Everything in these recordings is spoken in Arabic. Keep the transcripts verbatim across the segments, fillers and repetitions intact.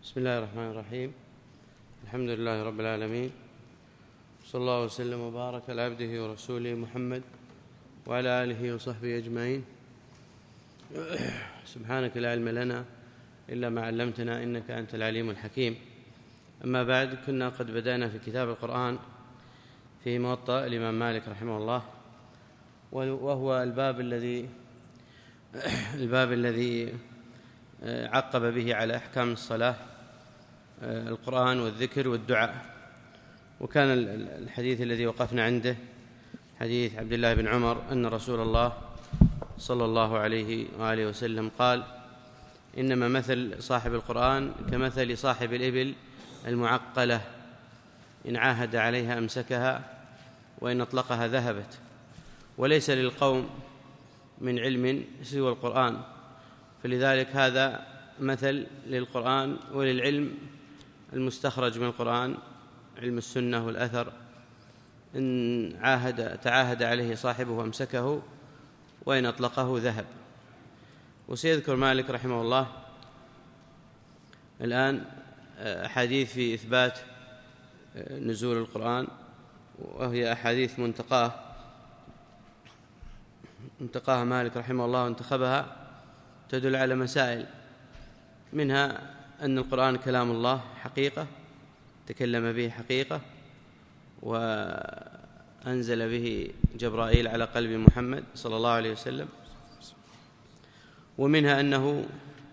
بسم الله الرحمن الرحيم. الحمد لله رب العالمين، صلى الله وسلم وبارك على عبده ورسوله محمد وعلى آله وصحبه أجمعين. سبحانك لا علم لنا إلا ما علمتنا إنك أنت العليم الحكيم. أما بعد، كنا قد بدأنا في كتاب القرآن في موطأ الإمام مالك رحمه الله، وهو الباب الذي الباب الذي عقب به على أحكام الصلاة القرآن والذكر والدعاء. وكان الحديث الذي وقفنا عنده حديث عبد الله بن عمر أن رسول الله صلى الله عليه وآله وسلم قال: إنما مثل صاحب القرآن كمثل صاحب الإبل المعقلة، إن عاهد عليها أمسكها وإن أطلقها ذهبت، وليس للقوم من علم سوى القرآن. فلذلك هذا مثل للقرآن وللعلم المستخرج من القرآن، علم السنة والأثر. إن عاهد تعاهد عليه صاحبه وأمسكه وإن أطلقه ذهب. وسيذكر مالك رحمه الله الآن أحاديث في إثبات نزول القرآن، وهي أحاديث منتقاه منتقاها مالك رحمه الله وانتخبها، تدل على مسائل، منها أن القرآن كلام الله حقيقة، تكلم به حقيقة، وأنزل به جبرائيل على قلب محمد صلى الله عليه وسلم. ومنها أنه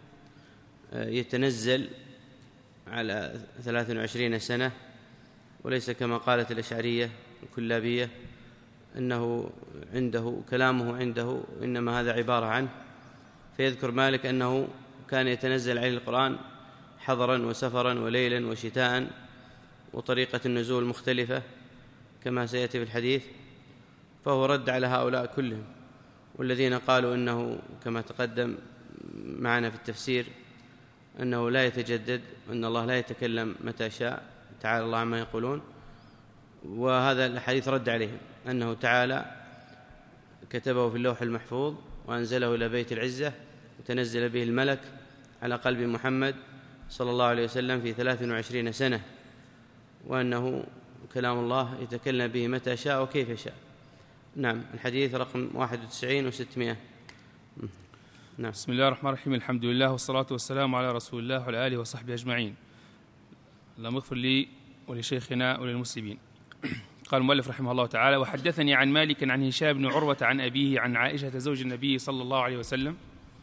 يتنزل على ثلاث وعشرين سنة، وليس كما قالت الأشعرية الكلابية أنه عنده كلامه عنده، إنما هذا عبارة عنه. فيذكر مالك أنه كان يتنزل عليه القرآن حضرا وسفرا وليلا وشتاء، وطريقة النزول مختلفة كما سيأتي في الحديث. فهو رد على هؤلاء كلهم، والذين قالوا إنه كما تقدم معنا في التفسير أنه لا يتجدد، وأن الله لا يتكلم متى شاء، تعالى الله عما يقولون. وهذا الحديث رد عليهم أنه تعالى كتبه في اللوح المحفوظ وأنزله إلى بيت العزة، وتنزل به الملك على قلب محمد صلى الله عليه وسلم في ثلاث وعشرين سنة، وأنه كلام الله يتكلم به متى شاء وكيف شاء. نعم، الحديث رقم واحد وتسعين وستمائة. نعم. بسم الله الرحمن الرحيم، الحمد لله والصلاة والسلام على رسول الله وعلى آله وصحبه أجمعين. اللهم اغفر لي ولشيخنا وللمسلمين. قال المؤلف رحمه الله تعالى: وحدثني عن مالك عن هشام بن عروة عن أبيه عن عائشة زوج النبي صلى الله عليه وسلم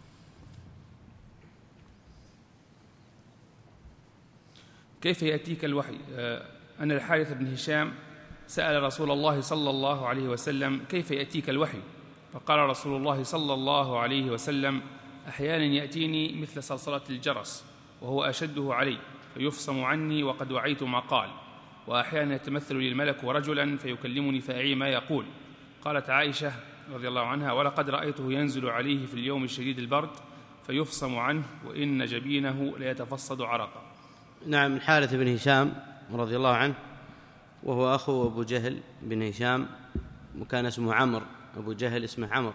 كيف يأتيك الوحي، أن الحارث بن هشام سأل رسول الله صلى الله عليه وسلم: كيف يأتيك الوحي؟ فقال رسول الله صلى الله عليه وسلم: أحيانا يأتيني مثل صلصلة الجرس وهو أشده علي فيفصم عني وقد وعيت ما قال، وأحيانا يتمثل لي الملك رجلا فيكلمني فأعي ما يقول. قالت عائشة رضي الله عنها: ولقد رأيته ينزل عليه في اليوم الشديد البرد فيفصم عنه وإن جبينه ليتفصد عرقا. نعم، الحارث بن هشام رضي الله عنه، وهو أخو أبو جهل بن هشام، وكان اسمه عمرو، أبو جهل اسمه عمرو،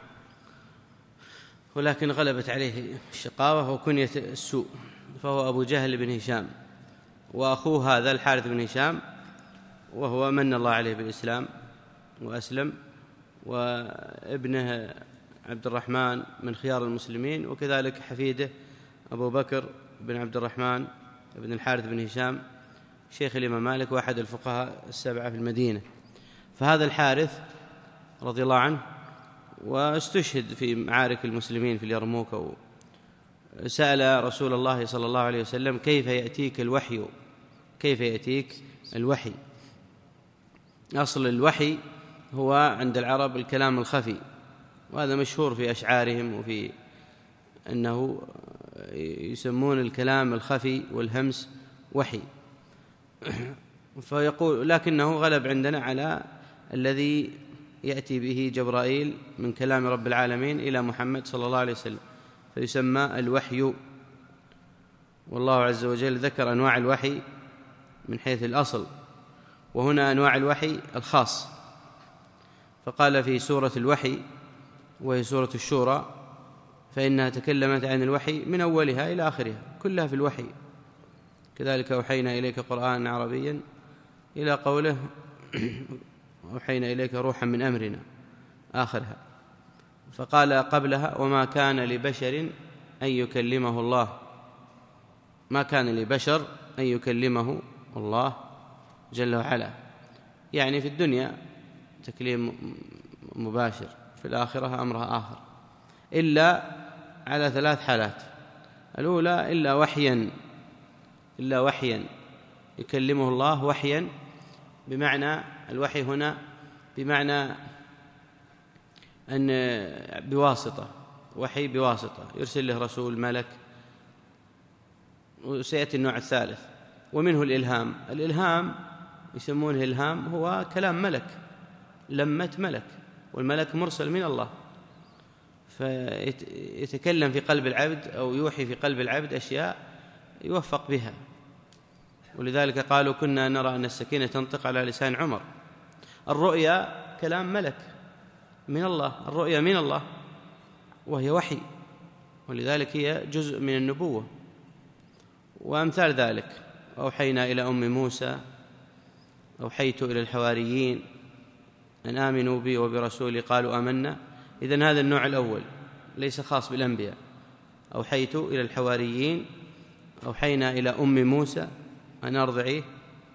ولكن غلبت عليه الشقاوة وكنية السوء، فهو أبو جهل بن هشام. وأخوه هذا الحارث بن هشام، وهو من الله عليه بالإسلام وأسلم، وابنه عبد الرحمن من خيار المسلمين، وكذلك حفيده أبو بكر بن عبد الرحمن بن الحارث بن هشام شيخ الإمام مالك وأحد الفقهاء السبعة في المدينة. فهذا الحارث رضي الله عنه واستشهد في معارك المسلمين في اليرموك، سأل رسول الله صلى الله عليه وسلم: كيف يأتيك الوحي؟ كيف يأتيك الوحي؟ أصل الوحي هو عند العرب الكلام الخفي، وهذا مشهور في أشعارهم، وفي أنه يسمون الكلام الخفي والهمس وحي. فيقول لكنه غلب عندنا على الذي يأتي به جبرائيل من كلام رب العالمين إلى محمد صلى الله عليه وسلم، فيسمى الوحي. والله عز وجل ذكر أنواع الوحي من حيث الأصل، وهنا أنواع الوحي الخاص، فقال في سورة الوحي وهي سورة الشورى: فإنها تكلمت عن الوحي من أولها إلى آخرها، كلها في الوحي. كذلك أوحينا إليك قرآنا عربيا إلى قوله أوحينا إليك روحا من أمرنا آخرها. فقال قبلها وما كان لبشر أن يكلمه الله، ما كان لبشر أن يكلمه الله جل وعلا، يعني في الدنيا تكليم مباشر، في الآخرة أمرها آخر، إلا على ثلاث حالات. الأولى إلا وحيا، إلا وحيا يكلمه الله وحيا، بمعنى الوحي هنا بمعنى أن بواسطة، وحي بواسطة يرسل له رسول ملك. وسيأتي النوع الثالث ومنه الإلهام. الإلهام يسمونه إلهام، هو كلام ملك، لمة ملك، والملك مرسل من الله، فيتكلم في قلب العبد أو يوحي في قلب العبد أشياء يوفق بها. ولذلك قالوا كنا نرى أن السكينة تنطق على لسان عمر. الرؤيا كلام ملك من الله، الرؤيا من الله وهي وحي، ولذلك هي جزء من النبوة. وأمثال ذلك أوحينا إلى أم موسى، أوحيت إلى الحواريين أن آمنوا بي وبرسولي قالوا آمنا. إذن هذا النوع الأول ليس خاص بالأنبياء. أوحيت إلى الحواريين، أوحينا إلى أم موسى أن أرضعيه.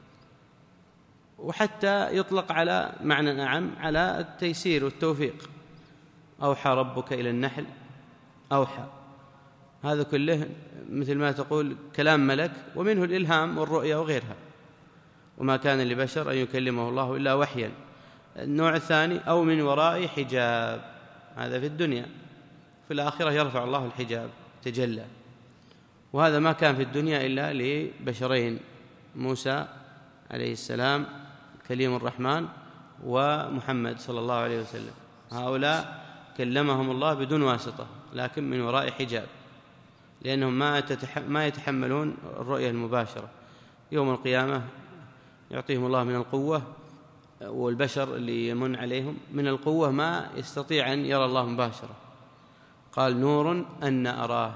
وحتى يطلق على معنى أعم على التيسير والتوفيق. أوحى ربك إلى النحل، أوحى، هذا كله مثل ما تقول كلام ملك، ومنه الإلهام والرؤيا وغيرها. وما كان لبشر أن يكلمه الله إلا وحيا. النوع الثاني أو من وراء حجاب، هذا في الدنيا، في الآخرة يرفع الله الحجاب تجلى، وهذا ما كان في الدنيا إلا لبشرين، موسى عليه السلام كليم الرحمن ومحمد صلى الله عليه وسلم. هؤلاء كلمهم الله بدون واسطة، لكن من وراء حجاب، لأنهم ما يتحملون الرؤية المباشرة. يوم القيامة يعطيهم الله من القوة، والبشر اللي يمن عليهم من القوة ما يستطيع أن يرى الله مباشرة. قال نور أن أراه،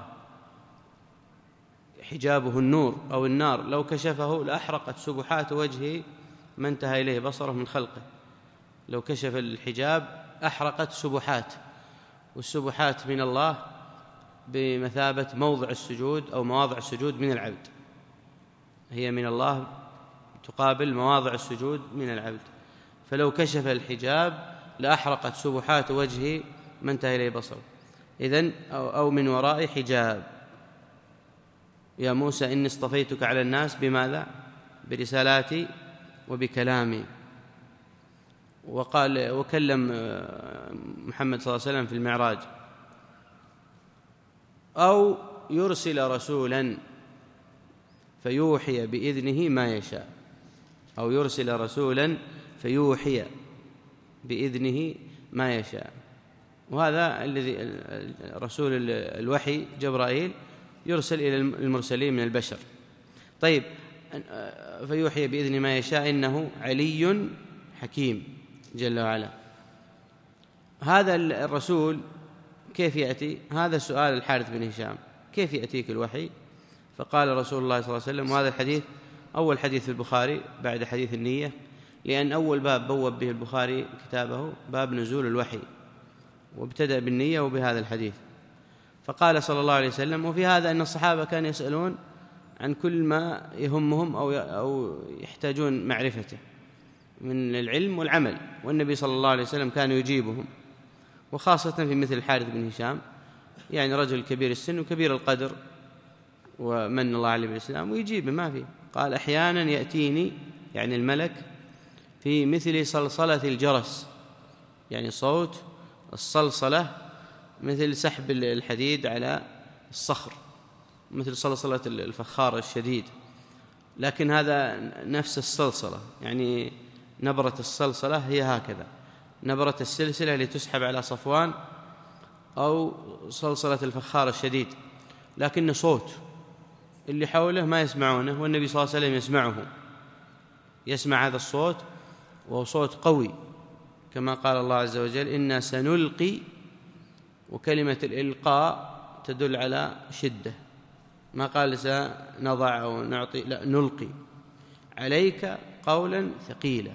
حجابه النور أو النار، لو كشفه لأحرقت سبحات وجهه ما انتهى إليه بصره من خلقه. لو كشف الحجاب أحرقت سبحات، والسبحات من الله بمثابة موضع السجود أو مواضع السجود من العبد، هي من الله تقابل مواضع السجود من العبد. فلو كشف الحجاب لأحرقت سبحات وجهه ما انتهى إليه بصره. إذن أو, أو من وراء حجاب. يا موسى إني اصطفيتك على الناس بماذا؟ برسالاتي وبكلامي. وقال وكلم محمد صلى الله عليه وسلم في المعراج. أو يرسل رسولا فيوحي بإذنه ما يشاء، أو يرسل رسولا فيوحي بإذنه ما يشاء. وهذا الذي رسول الوحي جبرائيل يرسل إلى المرسلين من البشر. طيب، فيوحي بإذن ما يشاء إنه علي حكيم جل وعلا. هذا الرسول كيف يأتي؟ هذا السؤال الحارث بن هشام، كيف يأتيك الوحي؟ فقال رسول الله صلى الله عليه وسلم، وهذا الحديث أول حديث في البخاري بعد حديث النية، لأن أول باب بوب به البخاري كتابه باب نزول الوحي، وابتدأ بالنية وبهذا الحديث. فقال صلى الله عليه وسلم، وفي هذا أن الصحابة كانوا يسألون عن كل ما يهمهم أو أو يحتاجون معرفته من العلم والعمل، والنبي صلى الله عليه وسلم كان يجيبهم، وخاصة في مثل الحارث بن هشام، يعني رجل كبير السن وكبير القدر ومن الله عليه بالإسلام، ويجيب ما فيه. قال أحيانا يأتيني، يعني الملك، في مثل صلصلة الجرس، يعني صوت الصلصلة مثل سحب الحديد على الصخر، مثل صلصلة الفخار الشديد، لكن هذا نفس الصلصلة، يعني نبرة الصلصلة هي هكذا، نبرة السلسلة اللي تسحب على صفوان، أو صلصلة الفخار الشديد، لكن صوت اللي حوله ما يسمعونه، والنبي صلى الله عليه وسلم يسمعه، يسمع هذا الصوت، وهو صوت قوي، كما قال الله عز وجل إنا سنلقي، وكلمة الإلقاء تدل على شدة، ما قال سنضع أو نعطي، لا، نلقي عليك قولا ثقيلا.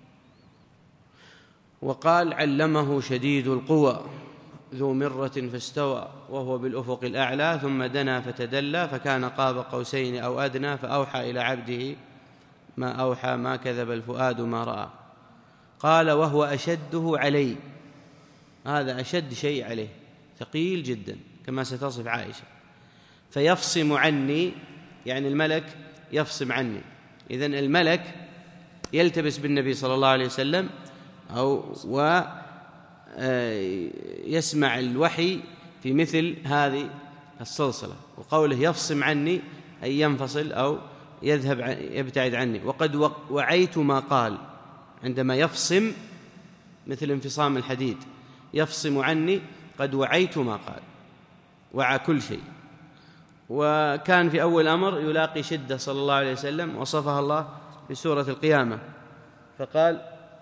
وقال علمه شديد القوى ذو مرة فاستوى وهو بالأفق الأعلى ثم دنا فتدلى فكان قاب قوسين أو أدنى فأوحى إلى عبده ما أوحى ما كذب الفؤاد ما رأى. قال وهو أشده علي، هذا أشد شيء عليه، ثقيل جدا كما ستصف عائشة. فيفصم عني، يعني الملك يفصم عني. إذن الملك يلتبس بالنبي صلى الله عليه وسلم أو ويسمع الوحي في مثل هذه السلسلة. وقوله يفصم عني أي ينفصل أو يذهب يبتعد عني. وقد وعيت ما قال، عندما يفصم مثل انفصام الحديد، يفصم عني قد وعيت ما قال، وعى كل شيء. وكان في أول أمر يلاقي شدة صلى الله عليه وسلم، وصفها الله في سورة القيامة فقال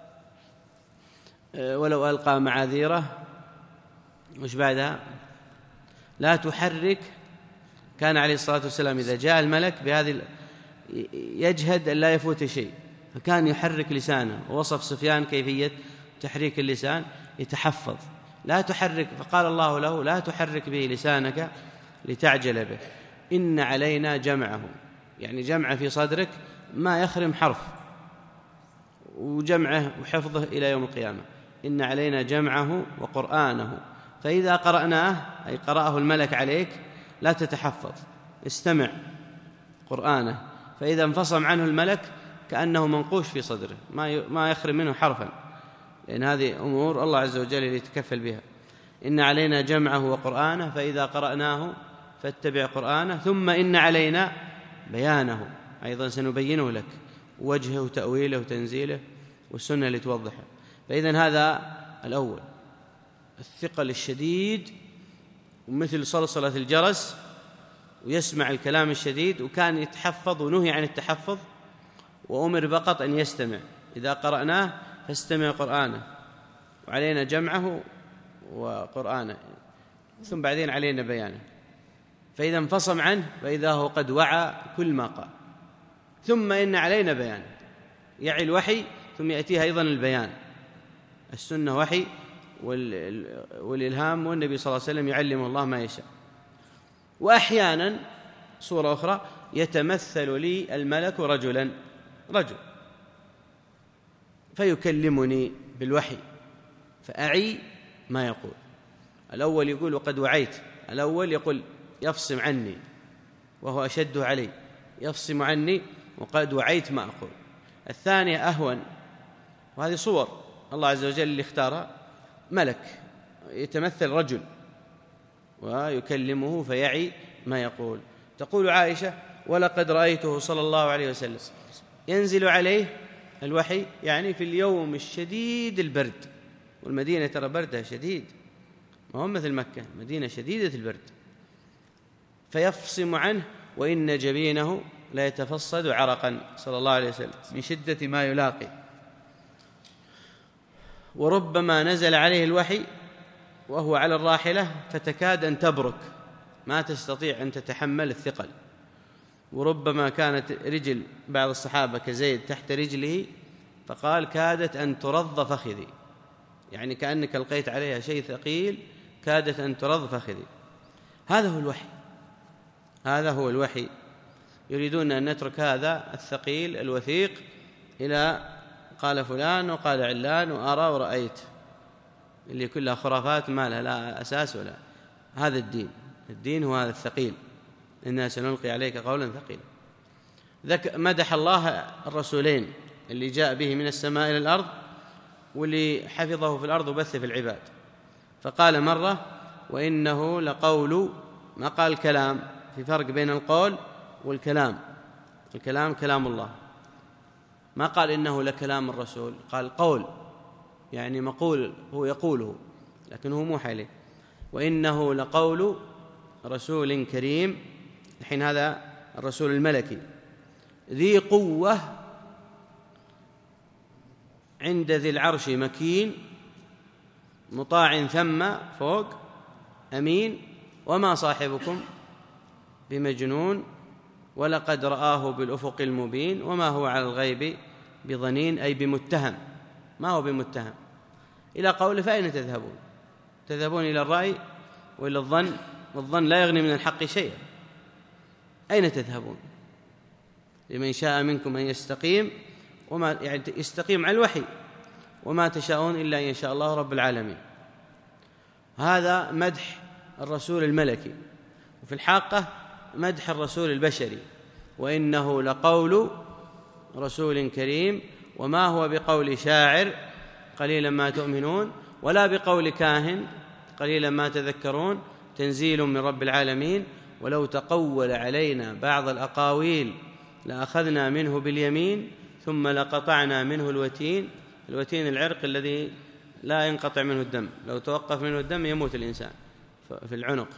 ولو ألقى معاذيره، وش بعدها؟ لا تحرك. كان عليه الصلاة والسلام إذا جاء الملك بهذه يجهد أن لا يفوت شيء، فكان يحرك لسانه. ووصف سفيان كيفية تحريك اللسان، يتحفظ لا تحرك. فقال الله له لا تحرك به لسانك لتعجل به، إن علينا جمعه، يعني جمعه في صدرك ما يخرم حرف، وجمعه وحفظه إلى يوم القيامة. إن علينا جمعه وقرآنه فإذا قرأناه، أي قرأه الملك عليك، لا تتحفظ، استمع قرآنه، فإذا انفصم عنه الملك كأنه منقوش في صدره، ما يخرم منه حرفا، لأن هذه أمور الله عز وجل يتكفل بها. إن علينا جمعه وقرآنه فإذا قرأناه فاتبع قرآنه ثم إن علينا بيانه، أيضا سنبينه لك، وجهه وتأويله وتنزيله والسنة لتوضحه. فإذن هذا الأول، الثقل الشديد ومثل صلصلة الجرس، ويسمع الكلام الشديد، وكان يتحفظ ونهي عن التحفظ، وأمر فقط أن يستمع. إذا قرأناه فاستمع قرآنه، وعلينا جمعه وقرآنه، ثم بعدين علينا بيانه. فإذا انفصم عنه فإذا هو قد وعى كل ما قال. ثم إن علينا بيانه، يعي الوحي ثم يأتيها أيضا البيان. السنة وحي والإلهام، والنبي صلى الله عليه وسلم يعلم الله ما يشاء. وأحيانا صورة أخرى يتمثل لي الملك رجلا رجل فيكلمني بالوحي فأعي ما يقول. الأول يقول وقد وعيت، الأول يقول يفصم عني وهو أشد علي، يفصم عني وقد وعيت ما أقول. الثانية أهون، وهذه صور الله عز وجل اللي اختارها، ملك يتمثل رجل ويكلمه فيعي ما يقول. تقول عائشة ولقد رأيته صلى الله عليه وسلم ينزل عليه الوحي، يعني في اليوم الشديد البرد، والمدينة ترى بردها شديد، ما هو مثل مكة، مدينة شديدة البرد، فيفصم عنه وإن جبينه لا يتفصد عرقا صلى الله عليه وسلم من شدة ما يلاقي. وربما نزل عليه الوحي وهو على الراحلة فتكاد أن تبرك، ما تستطيع أن تتحمل الثقل. وربما كانت رجل بعض الصحابة كزيد تحت رجله فقال كادت أن ترض فخذي، يعني كأنك ألقيت عليها شيء ثقيل كادت أن ترض فخذي. هذا هو الوحي، هذا هو الوحي. يريدون أن نترك هذا الثقيل الوثيق إلى قال فلان وقال علان وأرى ورأيت، اللي كلها خرافات ما لها لا أساس ولا. هذا الدين، الدين هو هذا الثقيل، إنا سنلقي عليك قولا ثقيلا. مدح الله الرسولين اللي جاء به من السماء إلى الأرض، واللي حفظه في الأرض وبث في العباد. فقال مرة وإنه لقول، ما قال كلام، في فرق بين القول والكلام. الكلام كلام الله، ما قال إنه لكلام الرسول، قال قول، يعني مقول هو يقوله لكن هو موحى إليه. وإنه لقول رسول كريم، الحين هذا الرسول الملكي، ذي قوة عند ذي العرش مكين، مطاع ثم فوق أمين، وما صاحبكم بمجنون ولقد رآه بالأفق المبين وما هو على الغيب بضنين، أي بمتهم، ما هو بمتهم. إلى قوله فأين تذهبون؟ تذهبون إلى الرأي وإلى الظن، والظن لا يغني من الحق شيئا. أين تذهبون؟ لمن شاء منكم أن يستقيم، وما يعني يستقيم على الوحي، وما تشاءون إلا أن يشاء الله رب العالمين. هذا مدح الرسول الملكي، وفي الحاقة مدح الرسول البشري، وإنه لقول رسول كريم وما هو بقول شاعر قليلا ما تؤمنون ولا بقول كاهن قليلا ما تذكرون، تنزيل من رب العالمين. ولو تقول علينا بعض الأقاويل لأخذنا منه باليمين ثم لقطعنا منه الوتين. الوتين العرق الذي لا ينقطع منه الدم، لو توقف منه الدم يموت الإنسان في العنق.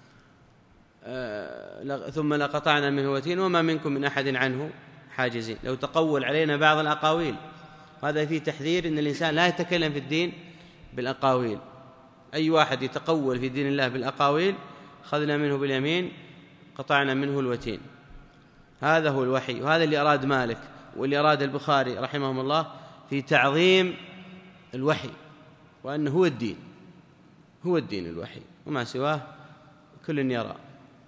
ثم لقطعنا منه الوتين وما منكم من أحد عنه حاجزين. لو تقول علينا بعض الأقاويل، هذا فيه تحذير أن الإنسان لا يتكلم في الدين بالأقاويل. أي واحد يتقول في دين الله بالأقاويل أخذنا منه باليمين قطعنا منه الوتين. هذا هو الوحي، وهذا اللي أراد مالك واللي أراد البخاري رحمهم الله في تعظيم الوحي، وأنه هو الدين، هو الدين الوحي، وما سواه كل يرى.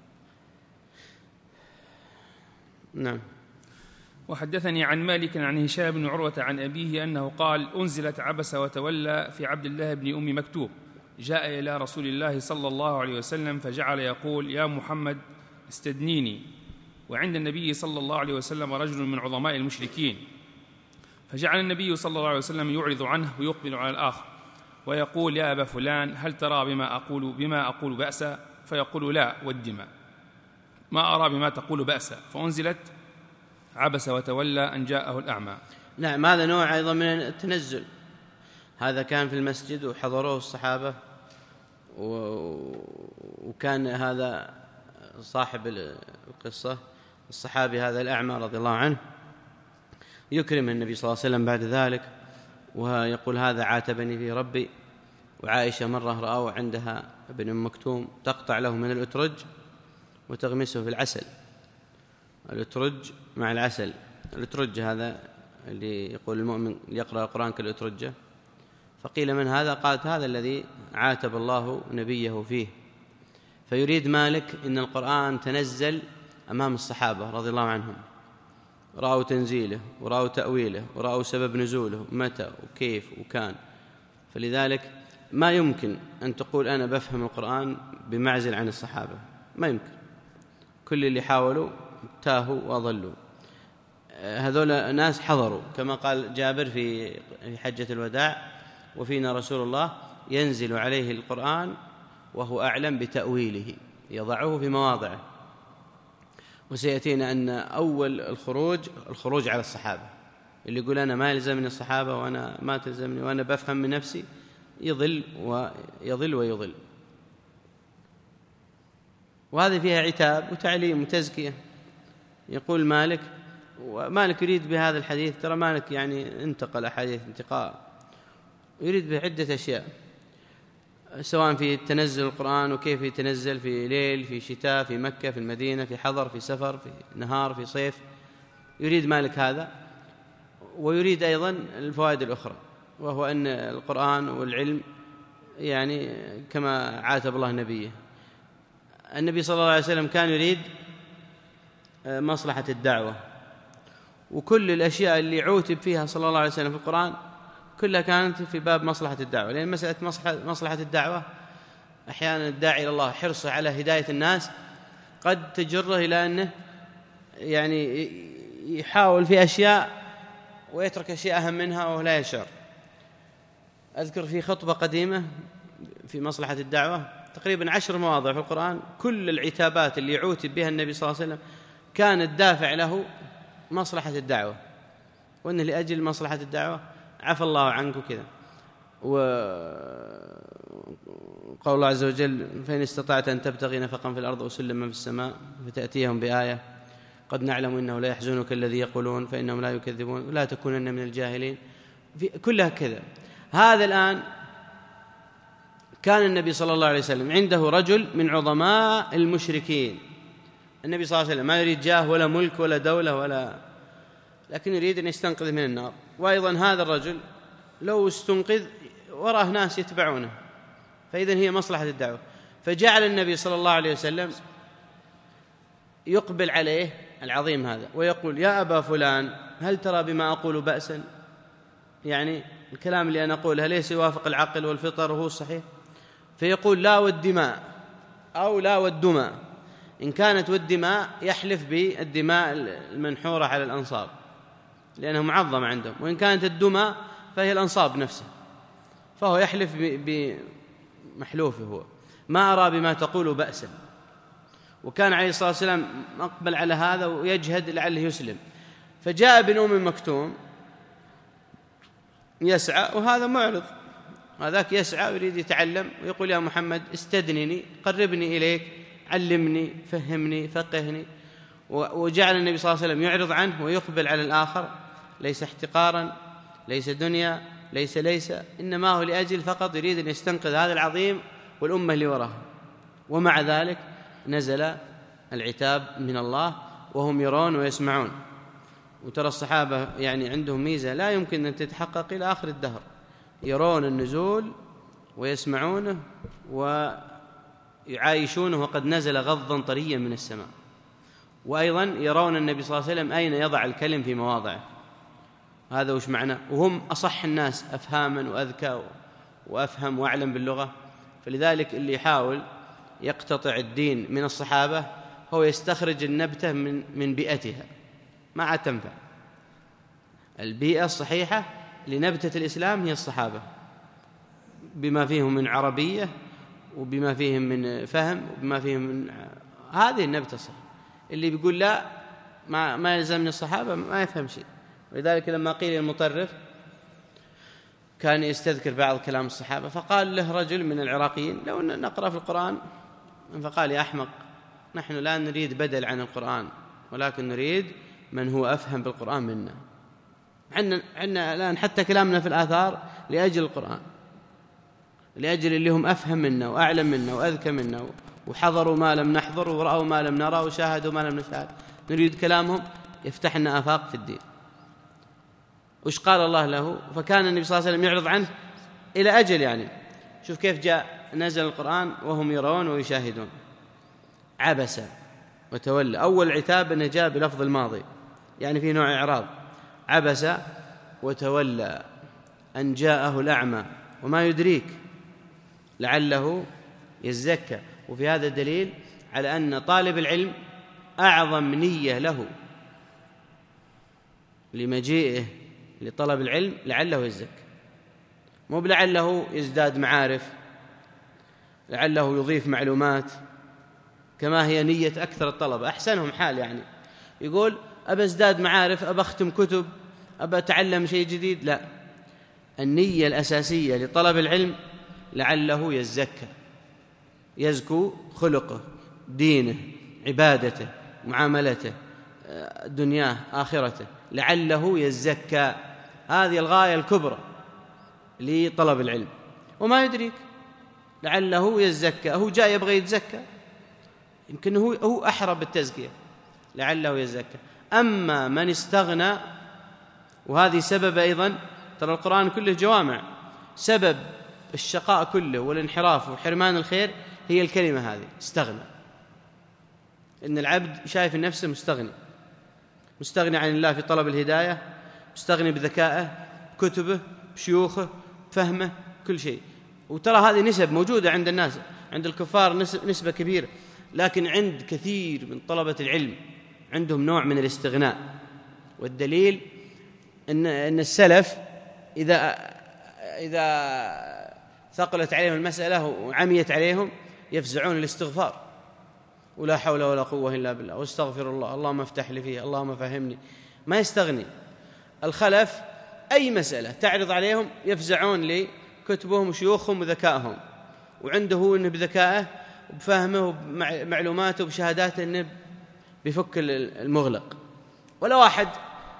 نعم. وحدثني عن مالك عن هشام بن عروة عن أبيه أنه قال: أنزلت عبس وتولى في عبد الله بن أم مكتوم، جاء إلى رسول الله صلى الله عليه وسلم فجعل يقول: يا محمد استدنيني. وعند النبي صلى الله عليه وسلم رجل من عظماء المشركين، فجعل النبي صلى الله عليه وسلم يعرض عنه ويقبل على الآخر ويقول: يا أبا فلان، هل ترى بما أقول بما أقول بأسا؟ فيقول: لا والدماء، ما أرى بما تقول بأسا. فأنزلت عبس وتولى أن جاءه الأعمى. نعم، هذا نوع أيضا من التنزل. هذا كان في المسجد وحضروه الصحابة، وكان هذا صاحب القصة الصحابي هذا الأعمى رضي الله عنه يكرم النبي صلى الله عليه وسلم بعد ذلك، ويقول: هذا عاتبني في ربي. وعائشة مرة رأوا عندها ابن أم مكتوم تقطع له من الأترج وتغمسه في العسل. الأترج مع العسل، الأترج هذا اللي يقول المؤمن يقرأ القرآن كالأترجة. فقيل: من هذا؟ قالت: هذا الذي عاتب الله نبيه فيه. فيريد مالك إن القرآن تنزل أمام الصحابة رضي الله عنهم، رأوا تنزيله ورأوا تأويله ورأوا سبب نزوله متى وكيف وكان. فلذلك ما يمكن أن تقول أنا بفهم القرآن بمعزل عن الصحابة، ما يمكن. كل اللي حاولوا تاهوا وأضلوا. هذول ناس حضروا كما قال جابر في حجة الوداع: وفينا رسول الله ينزل عليه القرآن وهو أعلم بتأويله، يضعه في مواضعه. وسيأتينا أن أول الخروج الخروج على الصحابة. اللي يقول أنا ما يلزمني الصحابة وأنا ما تلزمني وأنا بفهم من نفسي يضل ويضل ويضل. وهذه فيها عتاب وتعليم وتزكية. يقول مالك، ومالك يريد بهذا الحديث، ترى مالك يعني انتقل أحاديث انتقاء، يريد بعدة أشياء، سواء في تنزل القرآن وكيف يتنزل في ليل، في شتاء، في مكة، في المدينة، في حضر، في سفر، في نهار، في صيف. يريد مالك هذا، ويريد أيضا الفوائد الأخرى، وهو أن القرآن والعلم يعني كما عاتب الله نبيه. النبي صلى الله عليه وسلم كان يريد مصلحة الدعوة، وكل الأشياء اللي عوتب فيها صلى الله عليه وسلم في القرآن كلها كانت في باب مصلحة الدعوة. لأن مسألة مصلحة الدعوة أحيانا الداعي إلى الله حرصه على هداية الناس قد تجره إلى أنه يعني يحاول في أشياء ويترك أشياء أهم منها وهو لا يشعر. أذكر في خطبة قديمة في مصلحة الدعوة تقريبا عشر مواضع في القرآن كل العتابات اللي عوتب بها النبي صلى الله عليه وسلم كانت دافع له مصلحة الدعوة، وأنه لأجل مصلحة الدعوة عفى الله عنك كذا. وقول الله عز وجل: فإن استطعت أن تبتغي نفقا في الأرض وسلما في السماء فتأتيهم بآية قد نعلم إنه لا يحزنك الذي يقولون فإنهم لا يكذبون ولا تكونن من الجاهلين. في كلها كذا. هذا الآن كان النبي صلى الله عليه وسلم عنده رجل من عظماء المشركين النبي صلى الله عليه وسلم ما يريد جاه ولا ملك ولا دولة ولا، لكن يريد أن يستنقذ من النار. وأيضا هذا الرجل لو استنقذ وراه ناس يتبعونه، فإذن هي مصلحة الدعوة. فجعل النبي صلى الله عليه وسلم يقبل عليه العظيم هذا ويقول: يا أبا فلان، هل ترى بما أقول بأسا؟ يعني الكلام اللي أنا أقوله ليس يوافق العقل والفطر وهو صحيح؟ فيقول: لا والدماء، أو لا والدماء. إن كانت والدماء يحلف بالدماء المنحورة على الأنصاب لأنه معظم عندهم، وإن كانت الدماء فهي الأنصاب نفسه، فهو يحلف بمحلوفه هو. ما أرى بما تقول بأسا. وكان عليه الصلاة والسلام مقبل على هذا ويجهد لعله يسلم. فجاء ابن أم مكتوم يسعى، وهذا معرض، هذاك يسعى ويريد يتعلم ويقول: يا محمد استدنني، قربني إليك، علمني، فهمني، فقهني. وجعل النبي صلى الله عليه وسلم يعرض عنه ويقبل على الآخر، ليس احتقارا، ليس دنيا، ليس ليس إنما هو لأجل فقط يريد أن يستنقذ هذا العظيم والأمة اللي وراه. ومع ذلك نزل العتاب من الله وهم يرون ويسمعون. وترى الصحابة يعني عندهم ميزة لا يمكن أن تتحقق إلى آخر الدهر، يرون النزول ويسمعونه ويعايشونه وقد نزل غضا طريا من السماء. وأيضا يرون النبي صلى الله عليه وسلم أين يضع الكلم في مواضعه. هذا وش معناه؟ وهم أصح الناس أفهاما وأذكى وأفهم وأعلم باللغة. فلذلك اللي يحاول يقتطع الدين من الصحابة هو يستخرج النبتة من من بيئتها، ما عاد تنفع. البيئة الصحيحة لنبتة الإسلام هي الصحابة، بما فيهم من عربية وبما فيهم من فهم وبما فيهم من هذه النبتة الصحيحة. اللي بيقول لا ما ما يلزمني الصحابة ما يفهم شيء. ولذلك لما قيل المطرف كان يستذكر بعض كلام الصحابة، فقال له رجل من العراقيين: لو نقرأ في القرآن. فقال: يا أحمق، نحن لا نريد بدل عن القرآن، ولكن نريد من هو أفهم بالقرآن منا. عندنا عندنا الآن حتى كلامنا في الآثار لأجل القرآن، لأجل اللي هم أفهم منا وأعلم منا وأذكى منا، وحضروا ما لم نحضر ورأوا ما لم نرى وشاهدوا ما لم نشاهد. نريد كلامهم يفتح لنا آفاق في الدين. وش قال الله له؟ فكان النبي صلى الله عليه وسلم يعرض عنه إلى أجل. يعني شوف كيف جاء نزل القرآن وهم يرون ويشاهدون. عبس وتولى. أول عتاب أنه جاء بلفظ الماضي، يعني في نوع إعراض. عبس وتولى أن جاءه الأعمى وما يدريك لعله يزكى. وفي هذا دليل على أن طالب العلم أعظم نية له لمجيئه لطلب العلم لعله يزكى، مو بلعله يزداد معارف، لعله يضيف معلومات، كما هي نية أكثر الطلبة. أحسنهم حال يعني يقول: أبى ازداد معارف، أبى أختم كتب، أبى أتعلم شيء جديد. لا، النية الأساسية لطلب العلم لعله يزكى، يزكو خلقه، دينه، عبادته، معاملته، دنياه، آخرته، لعله يزكى. هذه الغاية الكبرى لطلب العلم. وما يدريك لعله يزكى، هو جاء يبغى يتزكى، يمكن هو هو أحرى بالتزكية، لعله يزكى. أما من استغنى، وهذه سبب أيضا، ترى القرآن كله جوامع، سبب الشقاء كله والانحراف وحرمان الخير هي الكلمة هذه، استغنى. إن العبد شايف نفسه مستغني، مستغني عن الله في طلب الهداية، مستغني بذكائه، كتبه، بشيوخه، فهمه، كل شيء. وترى هذه نسب موجودة عند الناس، عند الكفار نسبة كبيرة، لكن عند كثير من طلبة العلم عندهم نوع من الاستغناء. والدليل إن إن السلف إذا إذا ثقلت عليهم المسألة وعميت عليهم يفزعون الاستغفار، ولا حول ولا قوة إلا بالله، واستغفر الله، اللهم افتح لي فيه، اللهم فهمني. ما يستغني. الخلف أي مسألة تعرض عليهم يفزعون لكتبهم وشيوخهم وذكائهم، وعنده هو إنه بذكائه وبفهمه وبمعلوماته وبشهاداته إنه بيفك المغلق. ولا واحد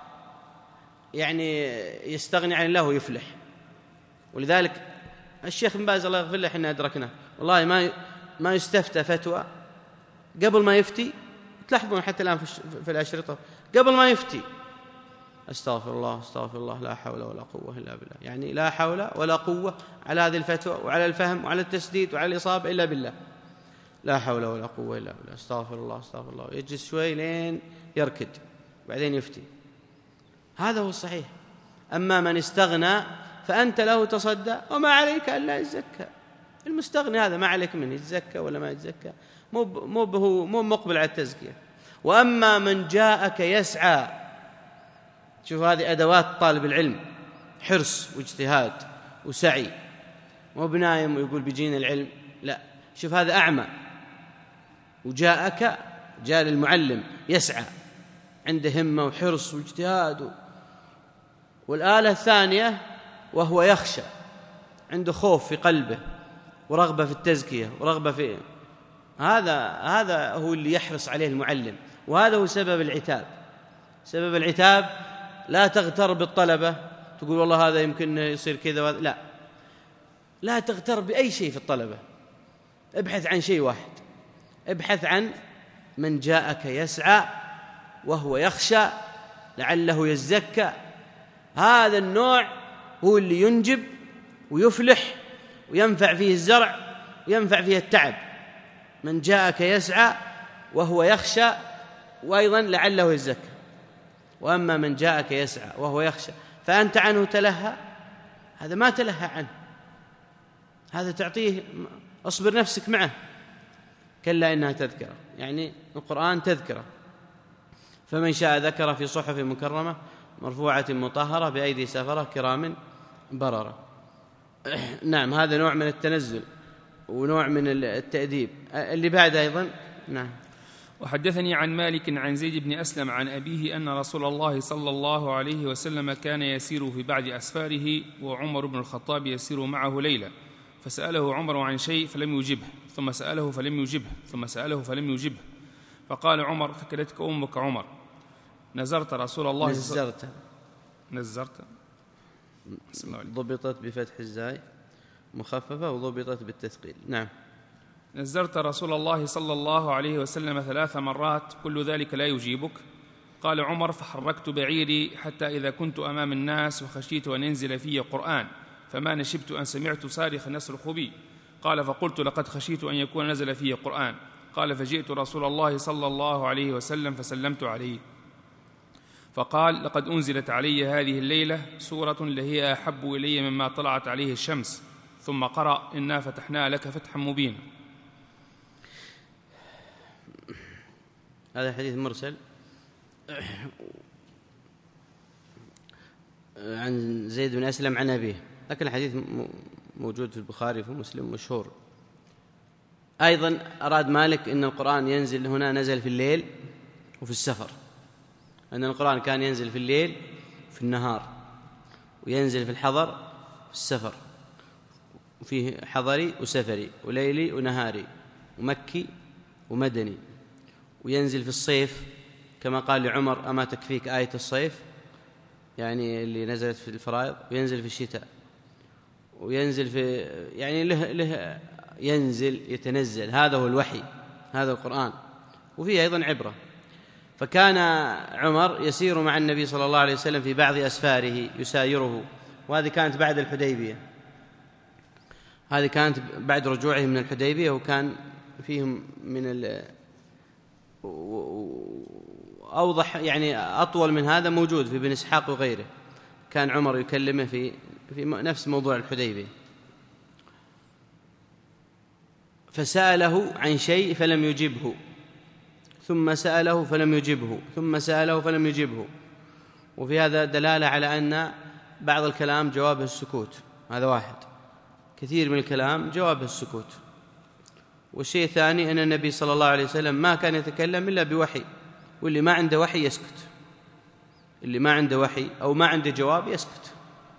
يعني يستغني عن الله ويفلح. ولذلك الشيخ بن باز الله يغفر له، احنا أدركنا والله ما ما يستفتى فتوى قبل ما يفتي تلاحظون حتى الآن في الأشرطة قبل ما يفتي أستغفر الله أستغفر الله لا حول ولا قوة إلا بالله، يعني لا حول ولا قوة على هذه الفتوى وعلى الفهم وعلى التسديد وعلى الإصابة إلا بالله، لا حول ولا قوة إلا بالله، أستغفر الله أستغفر الله، يجلس شوي لين يركد بعدين يفتي. هذا هو الصحيح. أما من استغنى فأنت له تصدى وما عليك ألا يتزكى. المستغني هذا ما عليك منه يتزكى ولا ما يتزكى، مو مو هو مو مقبل على التزكية. وأما من جاءك يسعى، شوف هذه أدوات طالب العلم، حرص واجتهاد وسعي، مو بنايم ويقول بيجينا العلم، لا، شوف هذا أعمى وجاءك، جاء للمعلم يسعى، عنده همة وحرص واجتهاد. والآلة الثانية وهو يخشى، عنده خوف في قلبه ورغبة في التزكية ورغبة في هذا هذا هو اللي يحرص عليه المعلم. وهذا هو سبب العتاب. سبب العتاب لا تغتر بالطلبة تقول والله هذا يمكن يصير كذا وهذا، لا لا تغتر بأي شيء في الطلبة. ابحث عن شيء واحد، ابحث عن من جاءك يسعى وهو يخشى لعله يزكى. هذا النوع هو اللي ينجب ويفلح وينفع فيه الزرع وينفع فيه التعب. من جاءك يسعى وهو يخشى وأيضا لعله يزكى. وأما من جاءك يسعى وهو يخشى فأنت عنه تلهى، هذا ما تلهى عنه، هذا تعطيه أصبر نفسك معه. كلا إنها تذكرة، يعني القرآن تذكرة. فمن شاء ذكر في صحف مكرمة مرفوعة مطهرة بأيدي سفرة كرام بررة. نعم، هذا نوع من التنزل ونوع من التأديب. اللي بعد أيضا نعم. وحدثني عن مالك عن زيد بن أسلم عن أبيه أن رسول الله صلى الله عليه وسلم كان يسير في بعض أسفاره وعمر بن الخطاب يسير معه ليلة، فسأله عمر عن شيء فلم يجبه، ثم سأله فلم يجبه، ثم سأله فلم يجبه، فقال عمر: ثكلتك أمك عمر، نزرت رسول الله نزرت نزرت ضبطت بفتح الزاي مخففة وضبطت بالتثقيل. نعم. نزرت رسول الله صلى الله عليه وسلم ثلاث مرات، كل ذلك لا يجيبك؟ قال عمر: فحركت بعيري حتى إذا كنت أمام الناس وخشيت أن ينزل في قرآن فما نشبت أن سمعت صارخا يصرخ بي. قال: فقلت: لقد خشيت أن يكون نزل في قرآن. قال: فجئت رسول الله صلى الله عليه وسلم فسلمت عليه، فقال: لقد أنزلت علي هذه الليلة سورة لهي أحب إلي مما طلعت عليه الشمس. ثم قرأ: إنا فتحنا لك فتحا مبينا. هذا حديث مرسل عن زيد بن أسلم عن أبيه، لكن الحديث موجود في البخاري وفي مسلم مشهور. أيضا أراد مالك أن القرآن ينزل هنا، نزل في الليل وفي السفر، أن القرآن كان ينزل في الليل في النهار، وينزل في الحضر في السفر، وفيه حضري وسفري وليلي ونهاري ومكي ومدني، وينزل في الصيف كما قال لعمر: أما تكفيك آية الصيف، يعني اللي نزلت في الفرائض، وينزل في الشتاء، وينزل في يعني له, له ينزل يتنزل. هذا هو الوحي، هذا القرآن، وفيه أيضا عبرة. فكان عمر يسير مع النبي صلى الله عليه وسلم في بعض أسفاره يسايره، وهذه كانت بعد الحديبية، هذه كانت بعد رجوعه من الحديبية، وكان فيهم من ال أوضح يعني أطول من هذا موجود في ابن إسحاق وغيره. كان عمر يكلمه في في نفس موضوع الحديبية. فسأله عن شيء فلم يجبه، ثم سأله فلم يجبه، ثم سأله فلم يجبه. وفي هذا دلالة على أن بعض الكلام جوابه السكوت، هذا واحد. كثير من الكلام جوابه السكوت. والشيء الثاني أن النبي صلى الله عليه وسلم ما كان يتكلم إلا بوحي، واللي ما عنده وحي يسكت، اللي ما عنده وحي أو ما عنده جواب يسكت.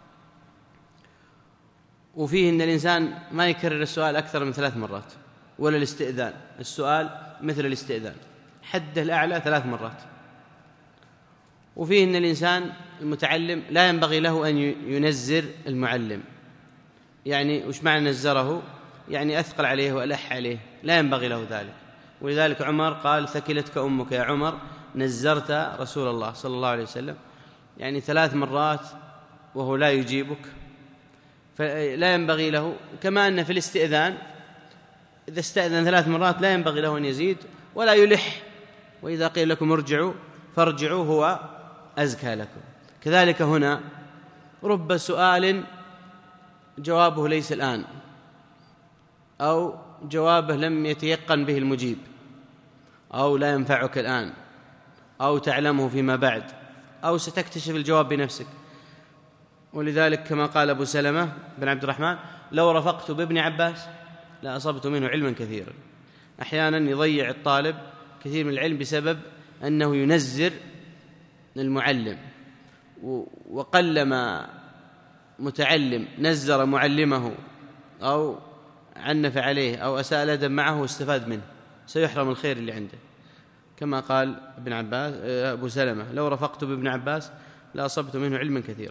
وفيه أن الإنسان ما يكرر السؤال أكثر من ثلاث مرات، ولا الاستئذان، السؤال مثل الاستئذان حده الأعلى ثلاث مرات. وفيه أن الإنسان المتعلم لا ينبغي له أن ينزر المعلم، يعني وش معنى نزره؟ يعني أثقل عليه وألح عليه، لا ينبغي له ذلك، ولذلك عمر قال ثكلتك أمك يا عمر نزرت رسول الله صلى الله عليه وسلم، يعني ثلاث مرات وهو لا يجيبك، فلا ينبغي له. كما أن في الاستئذان إذا استأذن ثلاث مرات لا ينبغي له أن يزيد ولا يلح، وإذا قيل لكم ارجعوا فارجعوا هو أزكى لكم. كذلك هنا رب سؤال جوابه ليس الآن، أو جوابه لم يتيقن به المجيب، أو لا ينفعك الآن، أو تعلمه فيما بعد، أو ستكتشف الجواب بنفسك. ولذلك كما قال أبو سلمة بن عبد الرحمن لو رفقت بابن عباس لأصبت منه علما كثيرا. أحيانا يضيع الطالب كثير من العلم بسبب أنه ينزر المعلم، وقلما متعلم نزر معلمه أو عنف عليه أو أساء الأدب معه واستفاد منه، سيحرم الخير اللي عنده. كما قال ابن عباس أبو سلمة لو رفقت بابن عباس لأصبت منه علما كثيرا.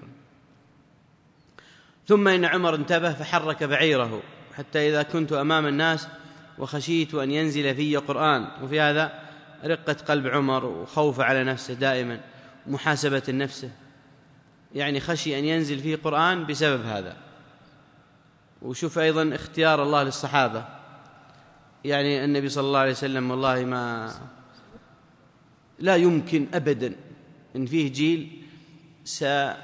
ثم إن عمر انتبه فحرك بعيره حتى إذا كنت أمام الناس وخشيت أن ينزل في قرآن. وفي هذا رقة قلب عمر وخوف على نفسه دائما، محاسبة النفس، يعني خشي أن ينزل فيه قرآن بسبب هذا. وشوف أيضا اختيار الله للصحابة، يعني النبي صلى الله عليه وسلم والله ما لا يمكن أبدا إن فيه جيل س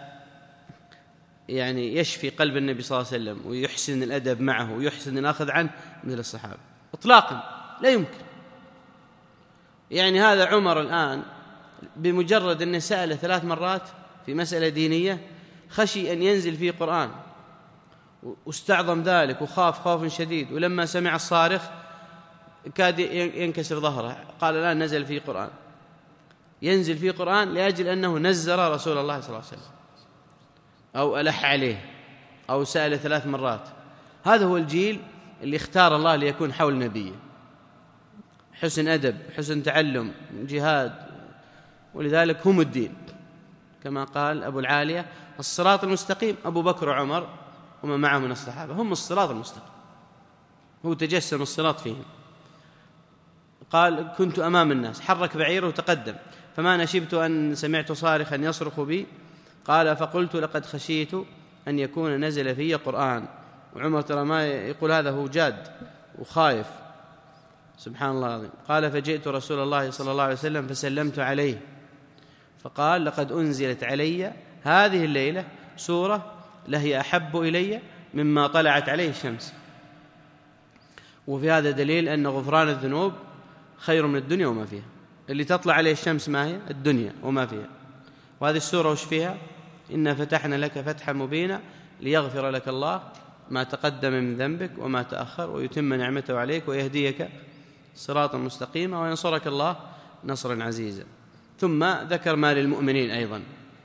يعني يشفي قلب النبي صلى الله عليه وسلم ويحسن الأدب معه ويحسن الأخذ عنه مثل الصحابة إطلاقا، لا يمكن. يعني هذا عمر الآن بمجرد أنه سأل ثلاث مرات في مسألة دينية خشي أن ينزل فيه قرآن، واستعظم ذلك وخاف خوفا شديد، ولما سمع الصارخ كاد ينكسر ظهره، قال لا نزل فيه قرآن، ينزل فيه قرآن لأجل أنه نزر رسول الله صلى الله عليه وسلم أو ألح عليه أو سأل ثلاث مرات. هذا هو الجيل اللي اختار الله ليكون حول نبيه، حسن أدب، حسن تعلم، جهاد، ولذلك هم الدين. كما قال أبو العالية الصراط المستقيم أبو بكر وعمر وما معه من الصحابة هم الصراط المستقيم، هو تجسم الصراط فيهم. قال كنت أمام الناس، حرك بعيره وتقدم، فما نشبت أن سمعت صارخا يصرخ بي، قال فقلت لقد خشيت أن يكون نزل في قرآن. وعمر ترى ما يقول هذا هو جاد وخايف، سبحان الله العظيم. قال فجئت رسول الله صلى الله عليه وسلم فسلمت عليه، فقال لقد أنزلت علي هذه الليلة سورة لهي أحب إلي مما طلعت عليه الشمس. وفي هذا دليل أن غفران الذنوب خير من الدنيا وما فيها. اللي تطلع عليه الشمس ما هي؟ الدنيا وما فيها. وهذه السورة وش فيها؟ إنا فتحنا لك فتحا مبينا ليغفر لك الله ما تقدم من ذنبك وما تأخر ويتم نعمته عليك ويهديك صراطا مستقيما وينصرك الله نصرا عزيزا. ثم ذكر ما للمؤمنين أيضا.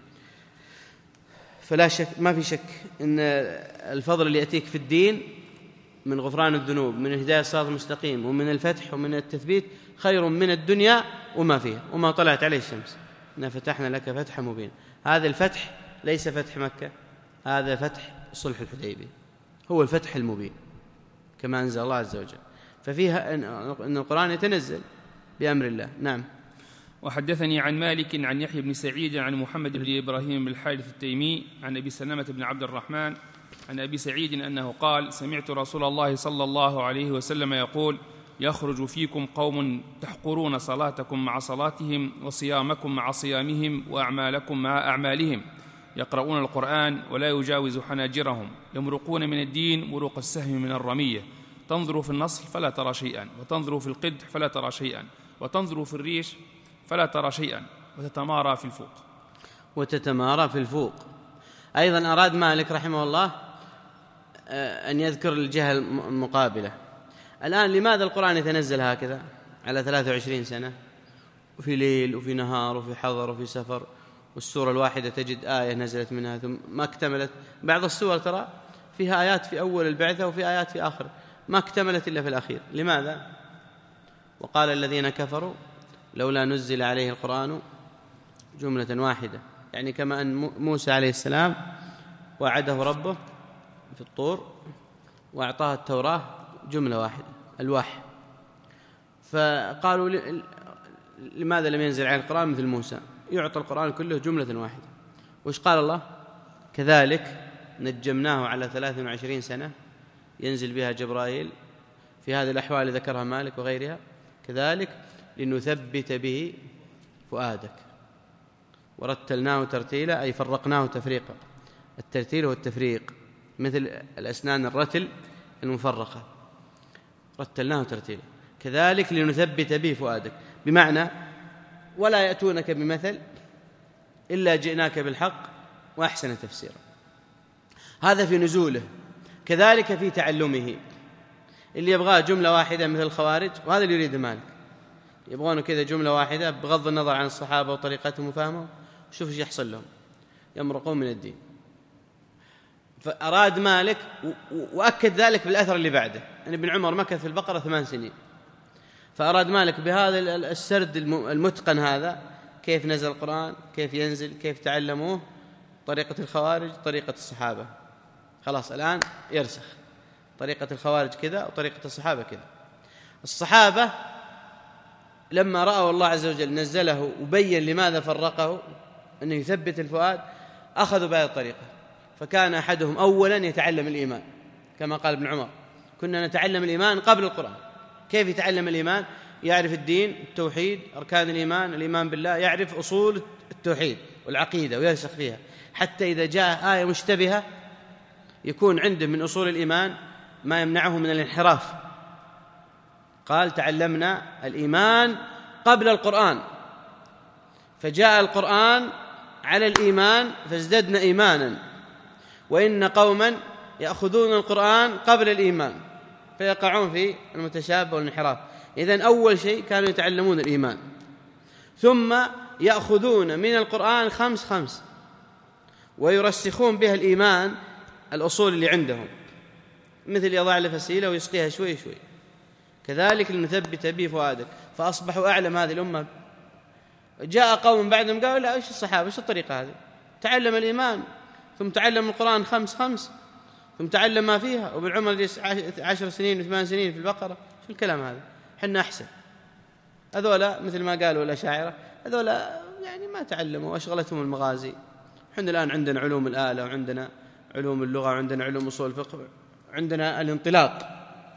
فلا شك، ما في شك أن الفضل اللي يأتيك في الدين من غفران الذنوب، من الهداية الصراط المستقيم، ومن الفتح ومن التثبيت خير من الدنيا وما فيها وما طلعت عليه الشمس. إنا فتحنا لك فتحا مبينا. هذا الفتح ليس فتح مكة، هذا فتح صلح الحديبية، هو الفتح المبين كما أنزل الله عز وجل. ففيها أن القرآن يتنزل بأمر الله. نعم. وحدثني عن مالك عن يحيى بن سعيد عن محمد بن إبراهيم بن الحارث التيمي عن أبي سلمة بن عبد الرحمن عن أبي سعيد أنه قال سمعت رسول الله صلى الله عليه وسلم يقول يخرج فيكم قوم تحقرون صلاتكم مع صلاتهم وصيامكم مع صيامهم وأعمالكم مع أعمالهم، يقرؤون القرآن ولا يجاوز حناجرهم، يمرقون من الدين مروق السهم من الرمية، تنظر في النصل فلا ترى شيئا، وتنظر في القدح فلا ترى شيئا، وتنظر في الريش فلا ترى شيئا، وتتمارى في الفوق وتتمارى في الفوق. أيضا أراد مالك رحمه الله أن يذكر الجهة المقابلة. الآن لماذا القرآن يتنزل هكذا على ثلاثة وعشرين سنة، وفي ليل وفي نهار وفي حضر وفي سفر، والسورة الواحدة تجد آية نزلت منها ثم ما اكتملت؟ بعض السور ترى فيها آيات في أول البعثة وفي آيات في آخر، ما اكتملت إلا في الأخير. لماذا؟ وقال الذين كفروا لولا نزل عليه القرآن جملة واحدة، يعني كما أن موسى عليه السلام وعده ربه في الطور وأعطاه التوراة جملة واحدة الوحي، فقالوا لماذا لم ينزل على القرآن مثل موسى؟ يعطى القرآن كله جملة واحدة. وش قال الله؟ كذلك نجمناه على ثلاث وعشرين سنة ينزل بها جبرائيل في هذه الأحوال ذكرها مالك وغيرها، كذلك لنثبت به فؤادك ورتلناه ترتيلا، أي فرقناه تفريقا. الترتيل هو التفريق، مثل الأسنان الرتل المفرقة، رتلناه ترتيلا. كذلك لنثبت به فؤادك، بمعنى ولا يأتونك بمثل إلا جئناك بالحق وأحسن تفسيرا. هذا في نزوله. كذلك في تعلمه، اللي يبغاه جملة واحدة مثل الخوارج، وهذا اللي يريد مالك، يبغونه كذا جملة واحدة بغض النظر عن الصحابة وطريقتهم وفهمهم، شوف ايش يحصل لهم، يمرقون من الدين. فأراد مالك وأكد ذلك بالأثر اللي بعده، أن ابن عمر مكث في البقرة ثمان سنين، فأراد مالك بهذا السرد المتقن هذا كيف نزل القرآن، كيف ينزل، كيف تعلموه، طريقة الخوارج، طريقة الصحابة. خلاص الآن يرسخ طريقة الخوارج كذا وطريقة الصحابة كذا. الصحابة لما رأوا الله عز وجل نزله وبين لماذا فرقه أنه يثبت الفؤاد، أخذوا بهذه الطريقة. فكان أحدهم أولا يتعلم الإيمان، كما قال ابن عمر كنا نتعلم الإيمان قبل القرآن. كيف يتعلم الإيمان؟ يعرف الدين، التوحيد، أركان الإيمان، الإيمان بالله، يعرف أصول التوحيد والعقيدة ويرسخ فيها، حتى إذا جاء آية مشتبهة يكون عنده من أصول الإيمان ما يمنعه من الانحراف. قال تعلمنا الإيمان قبل القرآن، فجاء القرآن على الإيمان فازددنا إيمانا، وإن قوما يأخذون القرآن قبل الإيمان فيقعون في المتشابه والانحراف. إذن أول شيء كانوا يتعلمون الإيمان، ثم يأخذون من القرآن خمس خمس ويرسخون بها الإيمان الأصول اللي عندهم، مثل يضع له فسيلة ويسقيها شوي شوي. كذلك لنثبت به فؤادك، فأصبحوا أعلم هذه الأمة. جاء قوم بعدهم قالوا لا، إيش الصحابة، إيش الطريقة هذه؟ تعلم الإيمان ثم تعلم القرآن خمس خمس ثم تعلم ما فيها، وابن عمر جلس عشر سنين وثمان سنين في البقرة. شو الكلام هذا؟ حنا أحسن. هذولا مثل ما قالوا الأشاعرة، هذولا يعني ما تعلموا وأشغلتهم المغازي. حنا الآن عندنا علوم الآلة، وعندنا علوم اللغة، وعندنا علوم أصول الفقه، عندنا الانطلاق.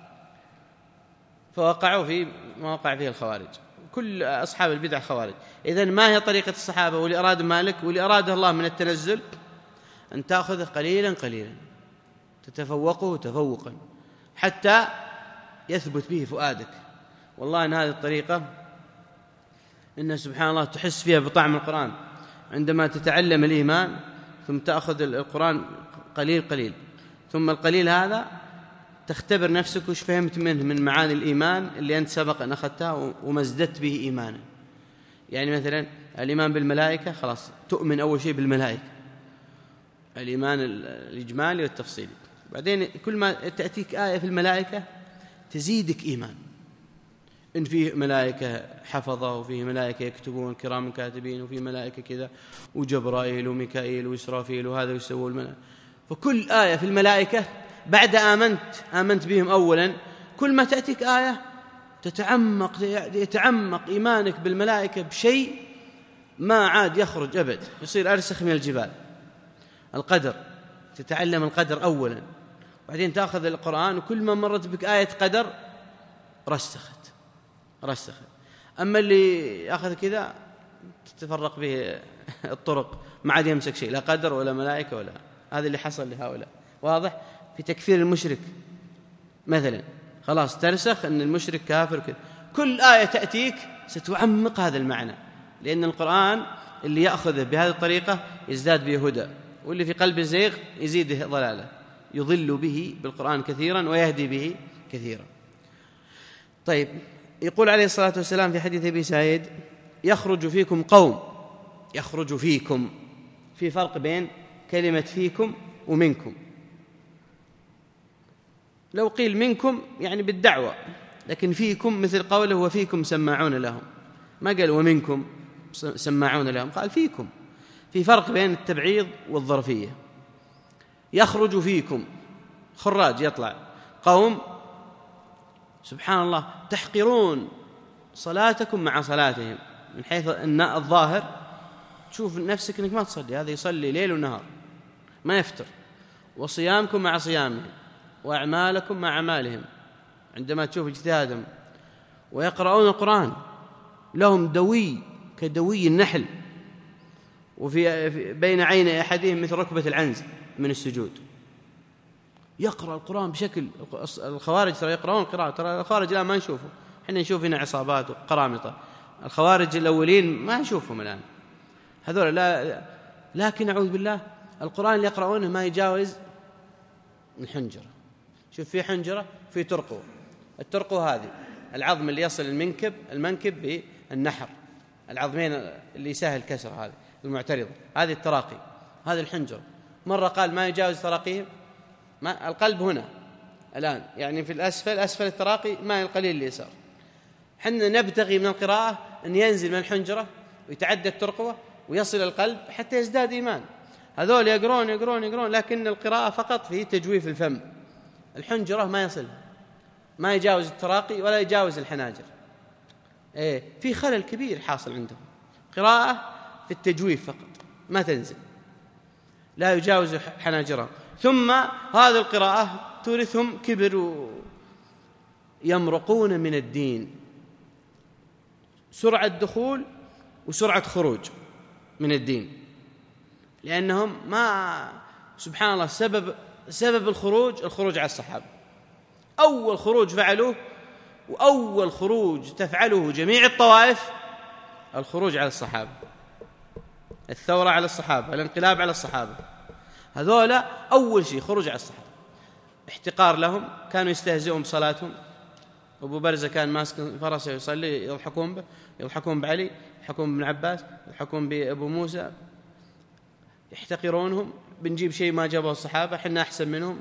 فوقعوا في ما وقع فيه الخوارج. كل أصحاب البدع خوارج. إذن ما هي طريقة الصحابة واللي أراد مالك واللي أراده الله من التنزل؟ أن تأخذه قليلا قليلا، تتفوقه تفوقا حتى يثبت به فؤادك. والله أن هذه الطريقة إن سبحان الله تحس فيها بطعم القرآن عندما تتعلم الإيمان ثم تأخذ القرآن قليل قليل، ثم القليل هذا تختبر نفسك وش فهمت منه من معاني الإيمان اللي أنت سبق أن أخذتها وما ازددت به إيمانا. يعني مثلا الإيمان بالملائكة، خلاص تؤمن أول شيء بالملائكة، الإيمان الإجمالي والتفصيلي. بعدين كل ما تأتيك آية في الملائكة تزيدك إيمان، إن فيه ملائكة حفظة، وفيه ملائكة يكتبون كرام كاتبين، وفيه ملائكة كذا، وجبرائيل وميكائيل وإسرافيل وهذا يسوي الملائكة. فكل آية في الملائكة بعد آمنت آمنت بهم أولا، كل ما تأتيك آية تتعمق يتعمق إيمانك بالملائكة بشيء ما عاد يخرج أبد، يصير أرسخ من الجبال. القدر، تتعلم القدر أولا، بعدين تأخذ القرآن، وكل ما مرت بك آية قدر رسخت رسخت. أما اللي يأخذ كذا تتفرق به الطرق، ما عاد يمسك شيء، لا قدر ولا ملائكة ولا. هذا اللي حصل لهؤلاء. واضح؟ في تكفير المشرك مثلا، خلاص ترسخ أن المشرك كافر كذا. كل آية تأتيك ستعمق هذا المعنى، لأن القرآن اللي يأخذه بهذه الطريقة يزداد به هدى، واللي في قلب الزيغ يزيده ضلاله، يضل به بالقرآن كثيرا ويهدي به كثيرا. طيب، يقول عليه الصلاة والسلام في حديث أبي سعيد: يخرج فيكم قوم، يخرج فيكم، في فرق بين كلمة فيكم ومنكم. لو قيل منكم يعني بالدعوة، لكن فيكم مثل قوله وفيكم سماعون لهم، ما قال ومنكم سماعون لهم، قال فيكم. في فرق بين التبعيض والظرفية. يخرج فيكم، خراج يطلع، قوم سبحان الله تحقرون صلاتكم مع صلاتهم، من حيث أن الظاهر تشوف نفسك أنك ما تصلي، هذا يصلي ليل ونهار ما يفتر. وصيامكم مع صيامهم، وأعمالكم مع أعمالهم، عندما تشوف اجتهادهم. ويقرؤون القرآن لهم دوي كدوي النحل، وفي بين عين أحدهم مثل ركبة العنز من السجود. يقرأ القرآن بشكل، الخوارج ترى يقرؤون القراءة، ترى الخوارج الآن ما نشوفه، احنا نشوف هنا عصابات وقرامطة. الخوارج الأولين ما نشوفهم الآن هذول، لا. لكن أعوذ بالله القرآن اللي يقرؤونه ما يجاوز الحنجرة. شوف في حنجرة، في ترقوة. الترقوة هذه العظم اللي يصل المنكب المنكب بالنحر، العظمين اللي سهل كسر هذه المعترضة، هذه التراقي، هذه الحنجرة. مرة قال ما يجاوز تراقيهم، ما القلب هنا الآن، يعني في الأسفل أسفل التراقي ما القليل اللي يسار. حنا نبتغي من القراءة أن ينزل من الحنجرة ويتعدى الترقوة ويصل القلب حتى يزداد إيمان. هذول يقرون يقرون يقرون لكن القراءة فقط في تجويف الفم، الحنجرة ما يصل، ما يجاوز التراقي ولا يجاوز الحناجر. إيه في خلل كبير حاصل عندهم، قراءة في التجويف فقط ما تنزل، لا يجاوز حناجرهم. ثم هذه القراءة تورثهم كبر، يمرقون من الدين، سرعة دخول وسرعة خروج من الدين، لأنهم ما سبحان الله سبب سبب الخروج الخروج على الصحابة. أول خروج فعلوه وأول خروج تفعله جميع الطوائف الخروج على الصحابة، الثورة على الصحابة، الانقلاب على الصحابة. هذولا أول شيء خروج على الصحابة، احتقار لهم، كانوا يستهزئون بصلاتهم. أبو برزة كان ماسك فرسه يصلي، يضحكون به، يضحكون بعلي، يضحكون بن عباس، يضحكون بأبو موسى، يحتقرونهم. بنجيب شيء ما جابه الصحابة، حنا أحسن منهم.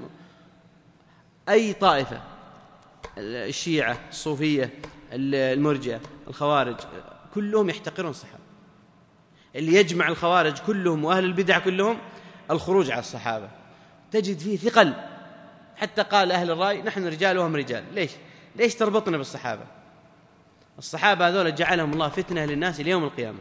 أي طائفة، الشيعة، الصوفية، المرجئة، الخوارج، كلهم يحتقرون الصحابة. اللي يجمع الخوارج كلهم وأهل البدع كلهم الخروج على الصحابة، تجد فيه ثقل. حتى قال أهل الرأي نحن رجال وهم رجال. ليش؟ ليش تربطنا بالصحابة؟ الصحابة هذول جعلهم الله فتنة للناس اليوم القيامة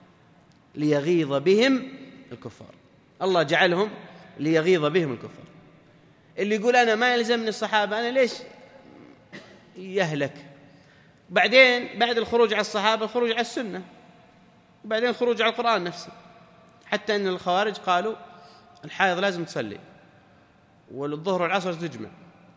ليغيظ بهم الكفار. الله جعلهم ليغيظ بهم الكفار. اللي يقول أنا ما يلزمني الصحابة، أنا ليش يهلك؟ بعدين بعد الخروج على الصحابة الخروج على السنة، وبعدين الخروج على القرآن نفسه. حتى أن الخوارج قالوا الحائض لازم تصلي، والظهر والعصر تجمع،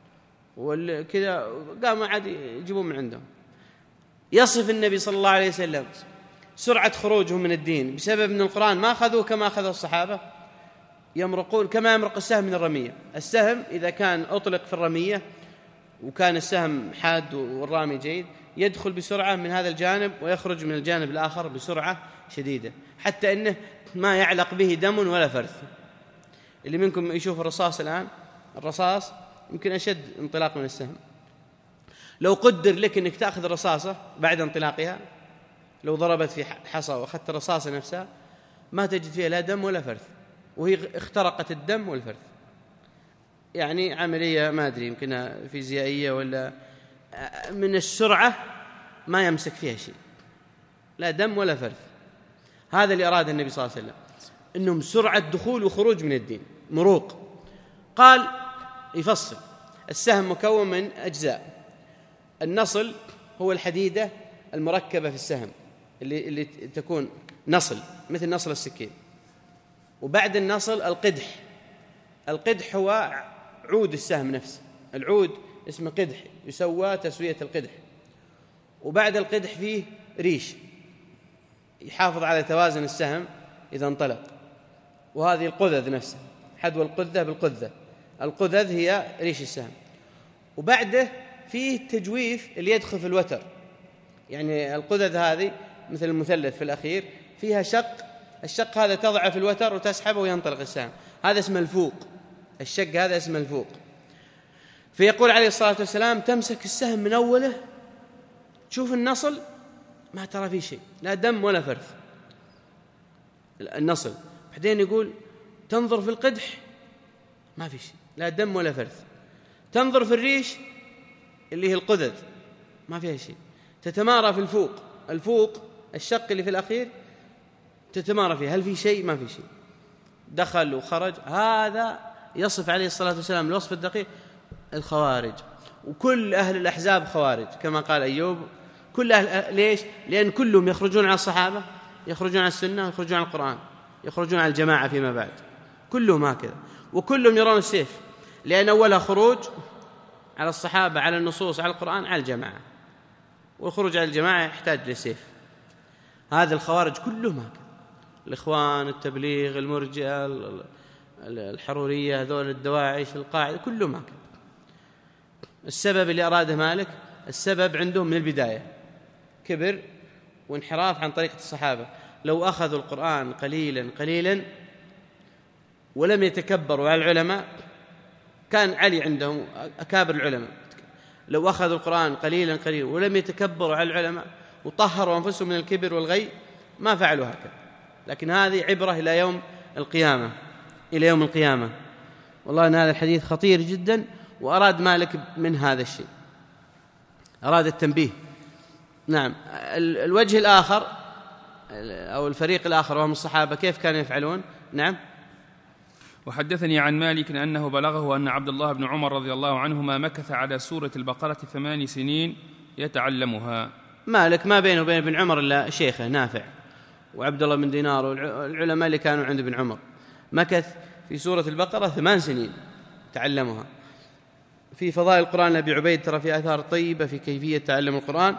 وكذا قاموا عاد يجيبون من عندهم. يصف النبي صلى الله عليه وسلم سرعة خروجهم من الدين بسبب أن القرآن ما أخذوه كما أخذوا الصحابة. يمرقون كما يمرق السهم من الرمية. السهم إذا كان أطلق في الرمية وكان السهم حاد والرامي جيد، يدخل بسرعة من هذا الجانب ويخرج من الجانب الآخر بسرعة شديدة، حتى أنه ما يعلق به دم ولا فرث. اللي منكم يشوف الرصاص الآن، الرصاص يمكن أشد انطلاق من السهم. لو قدر لك أنك تأخذ الرصاصة بعد انطلاقها، لو ضربت في حصى وأخذت الرصاصة نفسها ما تجد فيها لا دم ولا فرث، وهي اخترقت الدم والفرث. يعني عملية ما أدري يمكن فيزيائية ولا من السرعة ما يمسك فيها شيء، لا دم ولا فرث. هذا اللي أراد النبي صلى الله عليه وسلم، إنهم سرعة دخول وخروج من الدين، مروق. قال يفصل السهم مكون من أجزاء. النصل هو الحديدة المركبة في السهم اللي, اللي تكون نصل مثل نصل السكين. وبعد النصل القدح. القدح هو عود السهم نفسه، العود اسمه قدح، يسوى تسوية القدح. وبعد القدح فيه ريش يحافظ على توازن السهم إذا انطلق، وهذه القذذ نفسه، حدوى القذة بالقذة. القذذ هي ريش السهم. وبعده فيه تجويف اللي يدخل في الوتر، يعني القذذ هذه مثل المثلث في الأخير فيها شق، الشق هذا تضعه في الوتر وتسحبه وينطلق السهم، هذا اسمه الفوق. الشق هذا اسمه الفوق. فيقول عليه الصلاة والسلام تمسك السهم من أوله، تشوف النصل ما ترى فيه شيء، لا دم ولا فرث النصل. بعدين يقول تنظر في القدح ما في شيء، لا دم ولا فرث. تنظر في الريش اللي هي القذذ ما فيها شيء. تتمارى في الفوق الفوق الشق اللي في الأخير تتمارى فيه، هل في شيء؟ ما في شيء، دخل وخرج. هذا يصف عليه الصلاة والسلام الوصف الدقيق الخوارج، وكل أهل الأحزاب خوارج كما قال أيوب. كل أهل ليش؟ لأن كلهم يخرجون على الصحابة، يخرجون على السنة، يخرجون على القرآن، يخرجون على الجماعة فيما بعد، كلهم هكذا. وكلهم يرون السيف، لأن أولها خروج على الصحابة، على النصوص، على القرآن، على الجماعة، والخروج على الجماعة يحتاج لسيف. هذا الخوارج كلهم هكذا، الإخوان، التبليغ، المرجئة، الحرورية، هذول الدواعش، القاعدة، كلهم هكذا. السبب اللي أراده مالك، السبب عندهم من البداية كبر وانحراف عن طريقة الصحابة. لو أخذوا القرآن قليلا قليلا ولم يتكبروا على العلماء، كان علي عندهم أكابر العلماء، لو أخذوا القرآن قليلا قليلا ولم يتكبروا على العلماء وطهروا أنفسهم من الكبر والغي ما فعلوا هكذا. لكن هذه عبرة إلى يوم القيامة، إلى يوم القيامة. والله أن هذا الحديث خطير جدا، وأراد مالك من هذا الشيء، أراد التنبيه. نعم. الوجه الآخر أو الفريق الآخر وهم الصحابة كيف كانوا يفعلون؟ نعم. وحدثني عن مالك أنه بلغه أن عبد الله بن عمر رضي الله عنهما مكث على سورة البقرة ثمان سنين يتعلمها. مالك ما بينه وبين ابن عمر إلا شيخه نافع وعبد الله بن دينار والعلماء اللي كانوا عند ابن عمر. مكث في سورة البقرة ثمان سنين تعلمها. في فضائل القرآن لأبي عبيد ترى في آثار طيبة في كيفية تعلم القرآن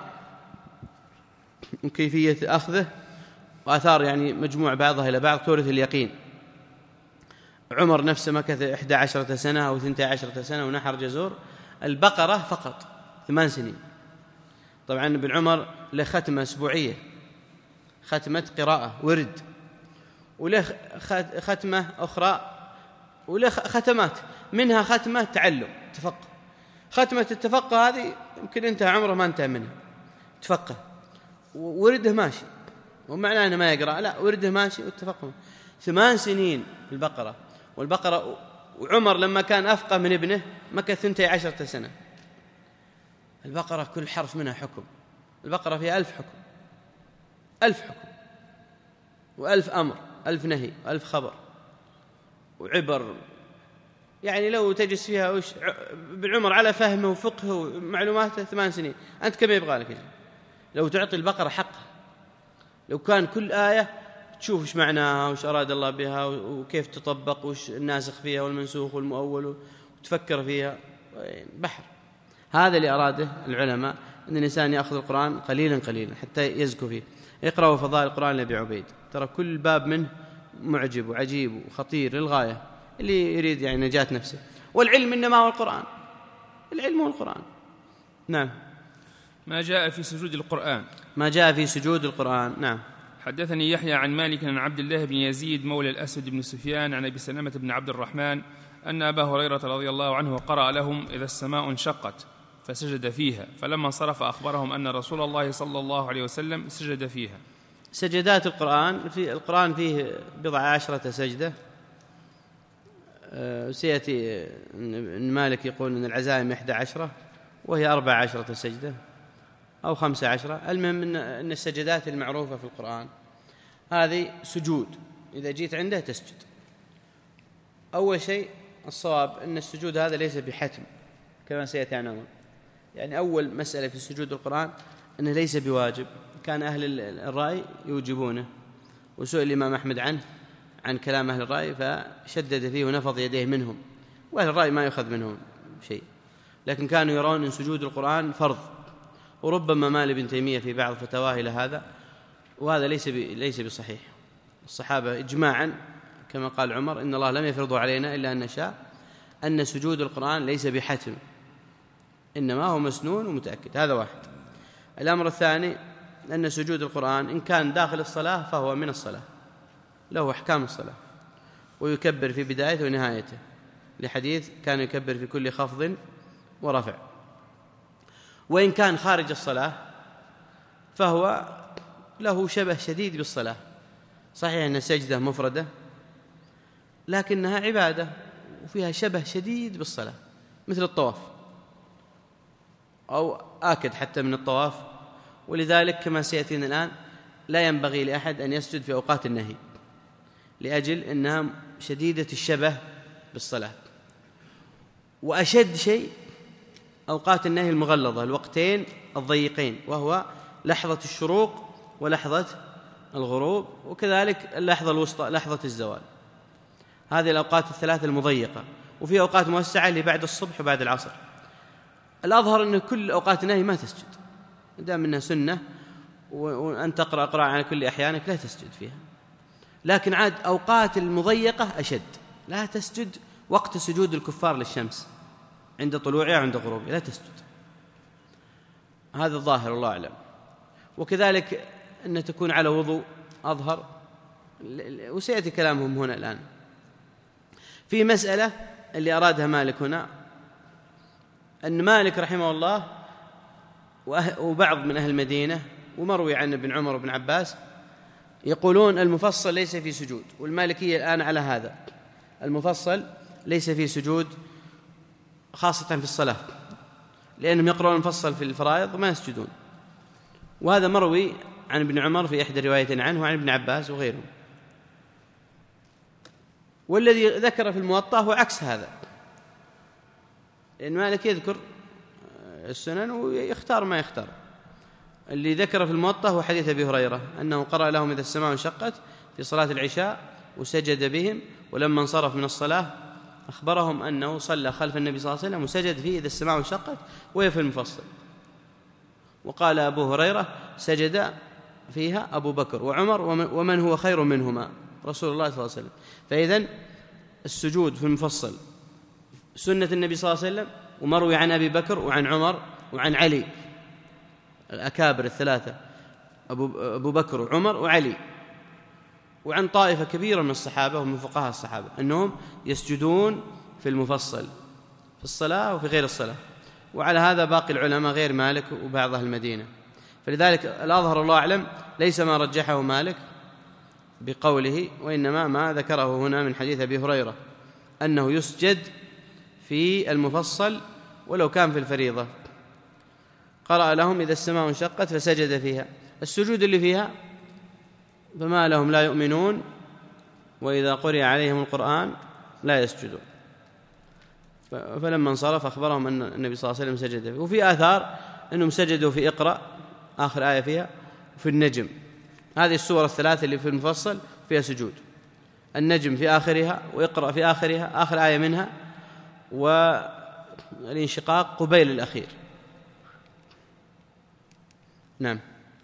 وكيفية أخذه، وآثار يعني مجموع بعضها إلى بعض تورث اليقين. عمر نفسه مكث إحدى عشرة سنة أو ثنتي عشرة سنة ونحر جزور. البقرة فقط ثمان سنين. طبعا ابن عمر له ختمة أسبوعية، ختمة قراءة ورد، وله ختمة أخرى، وله ختمات منها ختمة تعلم تفقه. ختمة التفقه هذه يمكن انتهى عمره ما انتهى منها، تفقه ورده ماشي، ومعناه أنه ما يقرأ، لا ورده ماشي والتفقه. ثمان سنين في البقرة. والبقرة وعمر لما كان أفقه من ابنه مكث ثنتي عشرة سنة. البقرة كل حرف منها حكم. البقرة فيها ألف حكم، ألف حكم وألف أمر، ألف نهي وألف خبر وعبر. يعني لو تجلس فيها وش بالعمر على فهمه وفقهه ومعلوماته ثمان سنين، أنت كم يبغى لك؟ لو تعطي البقرة حقها، لو كان كل آية تشوف وش معناها وش أراد الله بها وكيف تطبق وش الناسخ فيها والمنسوخ والمؤول وتفكر فيها، بحر. هذا اللي أراده العلماء، أن الإنسان يأخذ القرآن قليلا قليلا حتى يزكو فيه. اقرأوا فضائل القرآن لأبي عبيد، ترى كل باب منه معجب وعجيب وخطير للغاية، اللي يريد يعني نجاة نفسه. والعلم إنما هو القرآن، العلم هو القرآن. نعم. ما جاء في سجود القرآن. ما جاء في سجود القرآن. نعم. حدثني يحيى عن مالك عن عبد الله بن يزيد مولى الأسود بن سفيان عن أبي سلمة بن عبد الرحمن أن أبا هريرة رضي الله عنه قرأ لهم إذا السماء انشقت فسجد فيها، فلما انصرف أخبرهم أن رسول الله صلى الله عليه وسلم سجد فيها. سجدات القرآن، في القرآن فيه بضع عشرة سجدة. سيأتي إن مالك يقول أن العزائم إحدى عشرة وهي أربع عشرة سجدة أو خمسة عشرة. المهم أن السجدات المعروفة في القرآن هذه سجود، إذا جيت عنده تسجد. أول شيء الصواب أن السجود هذا ليس بحتم كما سيأتي عنه. يعني أول مسألة في سجود القرآن أنه ليس بواجب، كان أهل الرأي يوجبونه، وسئل الإمام أحمد عنه عن كلام أهل الرأي فشدد فيه ونفض يديه منهم، وأهل الرأي ما يأخذ منهم شيء، لكن كانوا يرون أن سجود القرآن فرض. وربما مال ابن تيمية في بعض فتاواه إلى هذا، وهذا ليس ليس بصحيح. الصحابة إجماعا كما قال عمر إن الله لم يفرضه علينا إلا أن نشاء، أن سجود القرآن ليس بحتم، إنما هو مسنون ومتأكد. هذا واحد. الأمر الثاني أن سجود القرآن إن كان داخل الصلاة فهو من الصلاة، له أحكام الصلاة، ويكبر في بدايته ونهايته، لحديث كان يكبر في كل خفض ورفع. وإن كان خارج الصلاة فهو له شبه شديد بالصلاة. صحيح أن السجدة مفردة لكنها عبادة وفيها شبه شديد بالصلاة، مثل الطواف، أو آكد حتى من الطواف ولذلك كما سيأتينا الآن لا ينبغي لأحد أن يسجد في أوقات النهي لأجل أنها شديدة الشبه بالصلاة. وأشد شيء أوقات النهي المغلظة، الوقتين الضيقين، وهو لحظة الشروق ولحظة الغروب، وكذلك اللحظة الوسطى لحظة الزوال. هذه الأوقات الثلاثة المضيقة. وفي أوقات موسعة اللي بعد الصبح وبعد العصر. الأظهر أن كل أوقات النهي ما تسجد، دام أنها سنة وأن تقرأ قراءة على كل أحيانك لا تسجد فيها. لكن عاد أوقات المضيقة أشد، لا تسجد وقت سجود الكفار للشمس عند طلوعها وعند غروبها، لا تسجد. هذا الظاهر الله أعلم. وكذلك أن تكون على وضوء أظهر، وسيأتي كلامهم هنا الآن. في مسألة اللي أرادها مالك هنا، أن مالك رحمه الله وبعض من أهل المدينة ومروي عن ابن عمر وابن عباس يقولون المفصل ليس في سجود، والمالكية الآن على هذا، المفصل ليس في سجود خاصة في الصلاة، لأنهم يقرؤون المفصل في الفرائض وما يسجدون. وهذا مروي عن ابن عمر في إحدى رواية عنه وعن ابن عباس وغيرهم. والذي ذكر في الموطأ هو عكس هذا، لأن مالك يذكر السنن ويختار ما يختار. اللي ذكر في الموطأ هو حديث أبي هريرة أنه قرأ لهم إذا السماء انشقت في صلاة العشاء وسجد بهم، ولما انصرف من الصلاة أخبرهم أنه صلى خلف النبي صلى الله عليه وسلم وسجد فيه إذا السماء انشقت وهي في المفصل. وقال أبو هريرة سجد فيها أبو بكر وعمر ومن هو خير منهما رسول الله صلى الله عليه وسلم. فإذن السجود في المفصل سنة النبي صلى الله عليه وسلم، ومروي عن أبي بكر وعن عمر وعن علي، الأكابر الثلاثة أبو بكر وعمر وعلي، وعن طائفة كبيرة من الصحابة ومن فقهاء الصحابة أنهم يسجدون في المفصل في الصلاة وفي غير الصلاة. وعلى هذا باقي العلماء غير مالك وبعض أهل المدينة. فلذلك الأظهر الله أعلم ليس ما رجحه مالك بقوله، وإنما ما ذكره هنا من حديث أبي هريرة أنه يسجد في المفصل ولو كان في الفريضة. قرأ لهم إذا السماء انشقت فسجد فيها. السجود اللي فيها فما لهم لا يؤمنون وإذا قرئ عليهم القرآن لا يسجدون. فلما انصرف أخبرهم أن النبي صلى الله عليه وسلم سجد فيه. وفي آثار أنهم سجدوا في اقرأ آخر آية فيها، وفي النجم. هذه السور الثلاثة اللي في المفصل فيها سجود، النجم في آخرها وإقرأ في آخرها آخر آية منها، والانشقاق قبيل الأخير. نعم.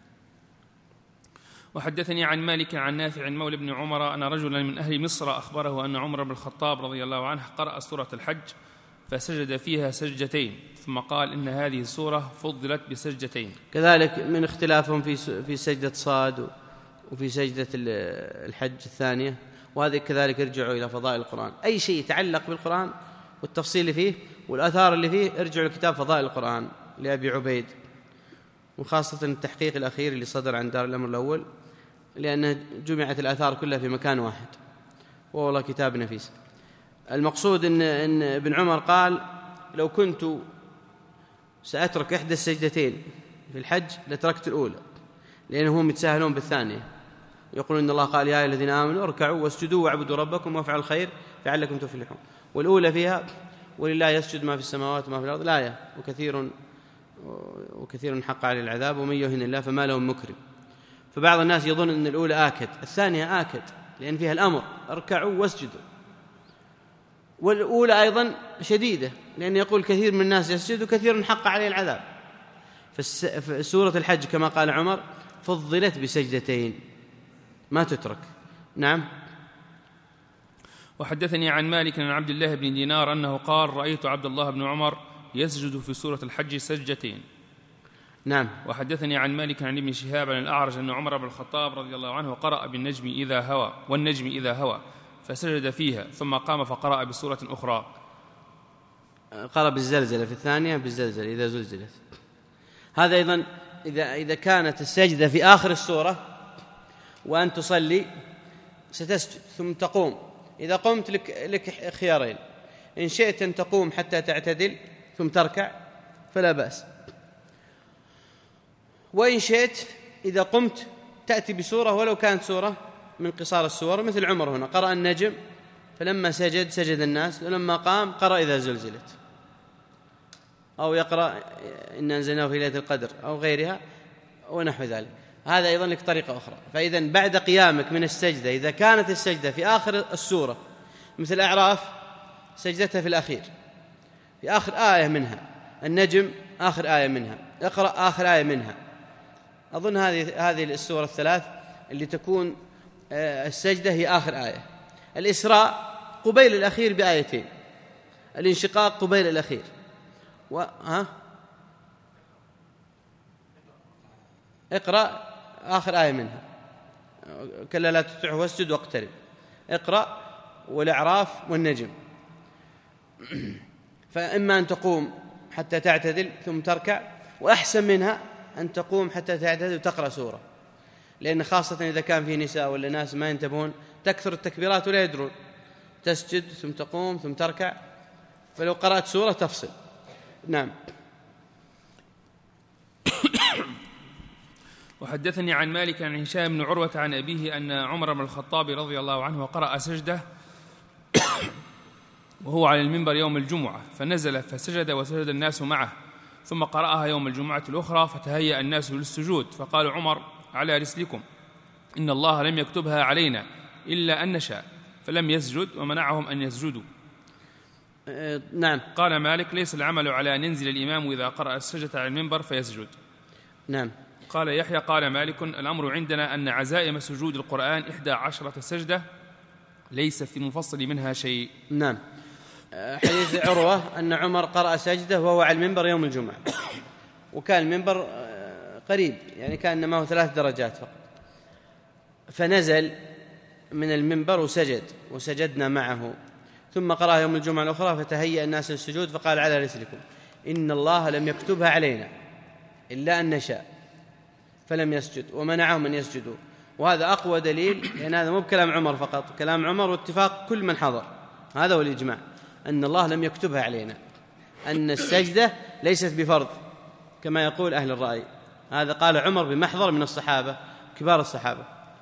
وحدثني عن مالك عن نافع مولى بن عمر أن رجلا من أهل مصر أخبره أن عمر بن الخطاب رضي الله عنه قرأ سورة الحج فسجد فيها سجدتين، ثم قال إن هذه السورة فضلت بسجدتين. كذلك من اختلافهم في في سجدة صاد وفي سجدة الحج الثانية، وهذه كذلك يرجعوا إلى فضائل القرآن. أي شيء يتعلق بالقرآن والتفصيل اللي فيه والآثار اللي فيه ارجعوا لكتاب فضائل القرآن لأبي عبيد، وخاصة التحقيق الأخير اللي صدر عن دار الأمر الأول، لأن جمعت الآثار كلها في مكان واحد، والله كتاب نفيس. المقصود إن, إن ابن عمر قال لو كنت سأترك إحدى السجدتين في الحج لتركت الأولى، لأنهم يتساهلون بالثانية، يقولون إن الله قال يا أيها الذين آمنوا اركعوا واسجدوا واعبدوا ربكم وافعلوا الخير لعلكم تفلحون. والأولى فيها ولله يسجد ما في السماوات وما في الأرض الآية، وكثير وكثير حق عليه العذاب ومن يهن الله فما له مكرم. فبعض الناس يظن أن الأولى آكد، الثانية آكد لأن فيها الأمر اركعوا واسجدوا، والأولى أيضا شديدة لأن يقول كثير من الناس يسجد وكثير حق عليه العذاب. فسورة الحج كما قال عمر فضلت بسجدتين ما تترك. نعم. وحدثني عن مالك عن عبد الله بن دينار أنه قال رأيت عبد الله بن عمر يسجد في سورة الحج سجدتين. نعم. وحدثني عن مالك عن ابن شهاب عن الأعرج أن عمر بن الخطاب رضي الله عنه قرأ بالنجم إذا هوى والنجم إذا هوى فسجد فيها، ثم قام فقرأ بسورة أخرى. قرأ بالزلزلة في الثانية بالزلزلة إذا زلزلت. هذا أيضا إذا إذا كانت السجدة في آخر السورة وأن تصلي ستسجد ثم تقوم. إذا قمت لك, لك خيارين، إن شئت أن تقوم حتى تعتدل ثم تركع فلا بأس، وإن شئت إذا قمت تأتي بسورة ولو كانت سورة من قصار السور، مثل عمر هنا قرأ النجم فلما سجد سجد الناس، ولما قام قرأ إذا زلزلت، أو يقرأ إن أنزلناه في ليلة القدر أو غيرها ونحو ذلك. هذا أيضا لك طريقة أخرى. فإذا بعد قيامك من السجدة إذا كانت السجدة في آخر السورة مثل أعراف سجدتها في الأخير في آخر آية منها، النجم آخر آية منها، اقرأ آخر آية منها، أظن هذه هذه السورة الثلاث اللي تكون السجدة هي آخر آية. الإسراء قبيل الأخير بآيتين، الانشقاق قبيل الأخير، و... ها؟ اقرأ آخر آية منها، كلا لا تطعه واسجد واقترب، اقرأ والأعراف والنجم. فإما أن تقوم حتى تعتدل ثم تركع، وأحسن منها أن تقوم حتى تعتدل وتقرأ سورة، لأن خاصة إذا كان في نساء ولا ناس ما ينتبهون تكثر التكبيرات ولا يدرون، تسجد ثم تقوم ثم تركع، فلو قرأت سورة تفصل. نعم. وحدثني عن مالك عن هشام بن عروة عن أبيه أن عمر بن الخطاب رضي الله عنه قرأ سجدة وهو على المنبر يوم الجمعة، فنزل فسجد وسجد الناس معه، ثم قرأها يوم الجمعة الأخرى فتهيأ الناس للسجود، فقال عمر على رسلكم إن الله لم يكتبها علينا إلا أن نشاء، فلم يسجد ومنعهم أن يسجدوا. أه نعم. قال مالك ليس العمل على أن ينزل الإمام إذا قرأ السجدة على المنبر فيسجد. نعم. قال يحيى قال مالك الأمر عندنا أن عزائم سجود القرآن إحدى عشرة سجدة ليس في المفصل منها شيء. نعم. حديث عروة أن عمر قرأ سجدة وهو على المنبر يوم الجمعة، وكان المنبر قريب يعني كان معه ثلاث درجات فقط، فنزل من المنبر وسجد وسجدنا معه، ثم قرأ يوم الجمعة الأخرى فتهيأ الناس للسجود، فقال على رسلكم إن الله لم يكتبها علينا إلا أن نشاء، فلم يسجد ومنعهم أن يسجدوا. وهذا أقوى دليل، لأن يعني هذا مو بكلام عمر فقط، كلام عمر واتفاق كل من حضر، هذا هو الإجماع أن الله لم يكتبها علينا، أن السجدة ليست بفرض كما يقول أهل الرأي. هذا قال عمر بمحضر من الصحابة كبار الصحابة.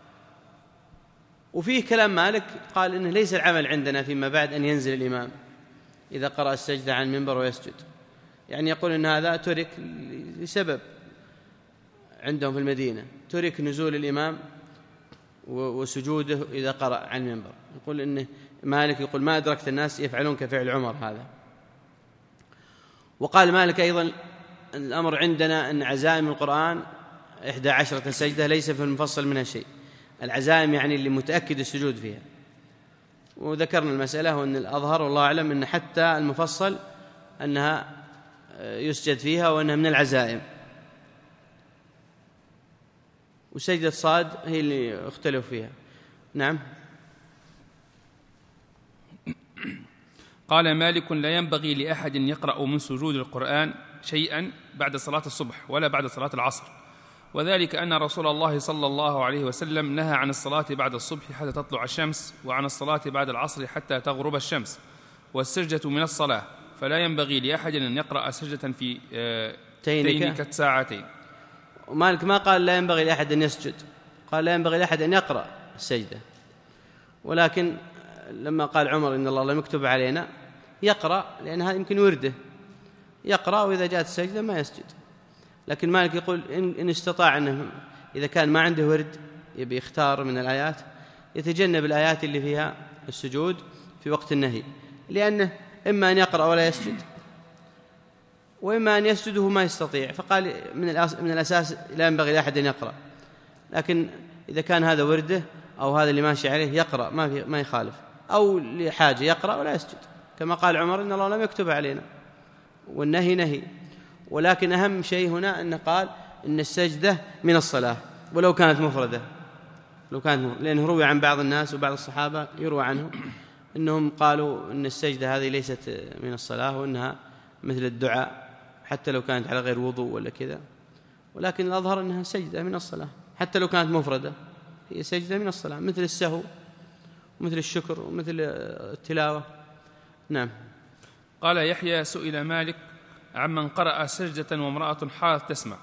وفيه كلام مالك قال إنه ليس العمل عندنا فيما بعد أن ينزل الإمام إذا قرأ السجدة عن المنبر ويسجد، يعني يقول إن هذا ترك لسبب عندهم في المدينة، ترك نزول الإمام وسجوده إذا قرأ عن المنبر. يقول إنه مالك يقول ما أدركت الناس يفعلون كفعل عمر هذا. وقال مالك أيضا الأمر عندنا أن عزائم القرآن إحدى عشرة سجدة ليس في المفصل منها شيء، العزائم يعني اللي متأكد السجود فيها. وذكرنا المسألة وأن الأظهر والله أعلم أن حتى المفصل أنها يسجد فيها وأنها من العزائم. وسجدة صاد هي اللي اختلف فيها. نعم. قال مالك لا ينبغي لأحد يقرأ من سجود القرآن شيئا بعد صلاة الصبح ولا بعد صلاة العصر، وذلك أن رسول الله صلى الله عليه وسلم نهى عن الصلاة بعد الصبح حتى تطلع الشمس، وعن الصلاة بعد العصر حتى تغرب الشمس، والسجدة من الصلاة، فلا ينبغي لأحد أن يقرأ سجدة في تينكة ساعتين. ومالك ما قال لا ينبغي لأحد أن يسجد، قال لا ينبغي لأحد أن يقرأ السجدة، ولكن لما قال عمر إن الله لم يكتب علينا يقرأ، لأن هذا يمكن ورده يقرأ، وإذا جاءت السجدة ما يسجد. لكن مالك يقول إن, إن استطاع أنه إذا كان ما عنده ورد يبي يختار من الآيات يتجنب الآيات اللي فيها السجود في وقت النهي، لأنه إما أن يقرأ ولا يسجد، وإما أن يسجد وهو ما يستطيع، فقال من, من الأساس لا ينبغي لأحد أن يقرأ. لكن إذا كان هذا ورده أو هذا اللي ماشي عليه يقرأ ما, في ما يخالف، أو لحاجة يقرأ ولا يسجد، كما قال عمر إن الله لم يكتب علينا، والنهي نهي. ولكن أهم شيء هنا أنه قال إن السجدة من الصلاة ولو كانت مفردة، لو كانت مفردة، لأنه روي عن بعض الناس وبعض الصحابة يروى عنهم أنهم قالوا إن السجدة هذه ليست من الصلاة وأنها مثل الدعاء حتى لو كانت على غير وضوء ولا كذا، ولكن الأظهر أنها سجدة من الصلاة حتى لو كانت مفردة، هي سجدة من الصلاة مثل السهو ومثل الشكر ومثل التلاوة. نعم. قال يحيى سئل مالك عمن قرأ سجدة وامرأة حالت تسمع،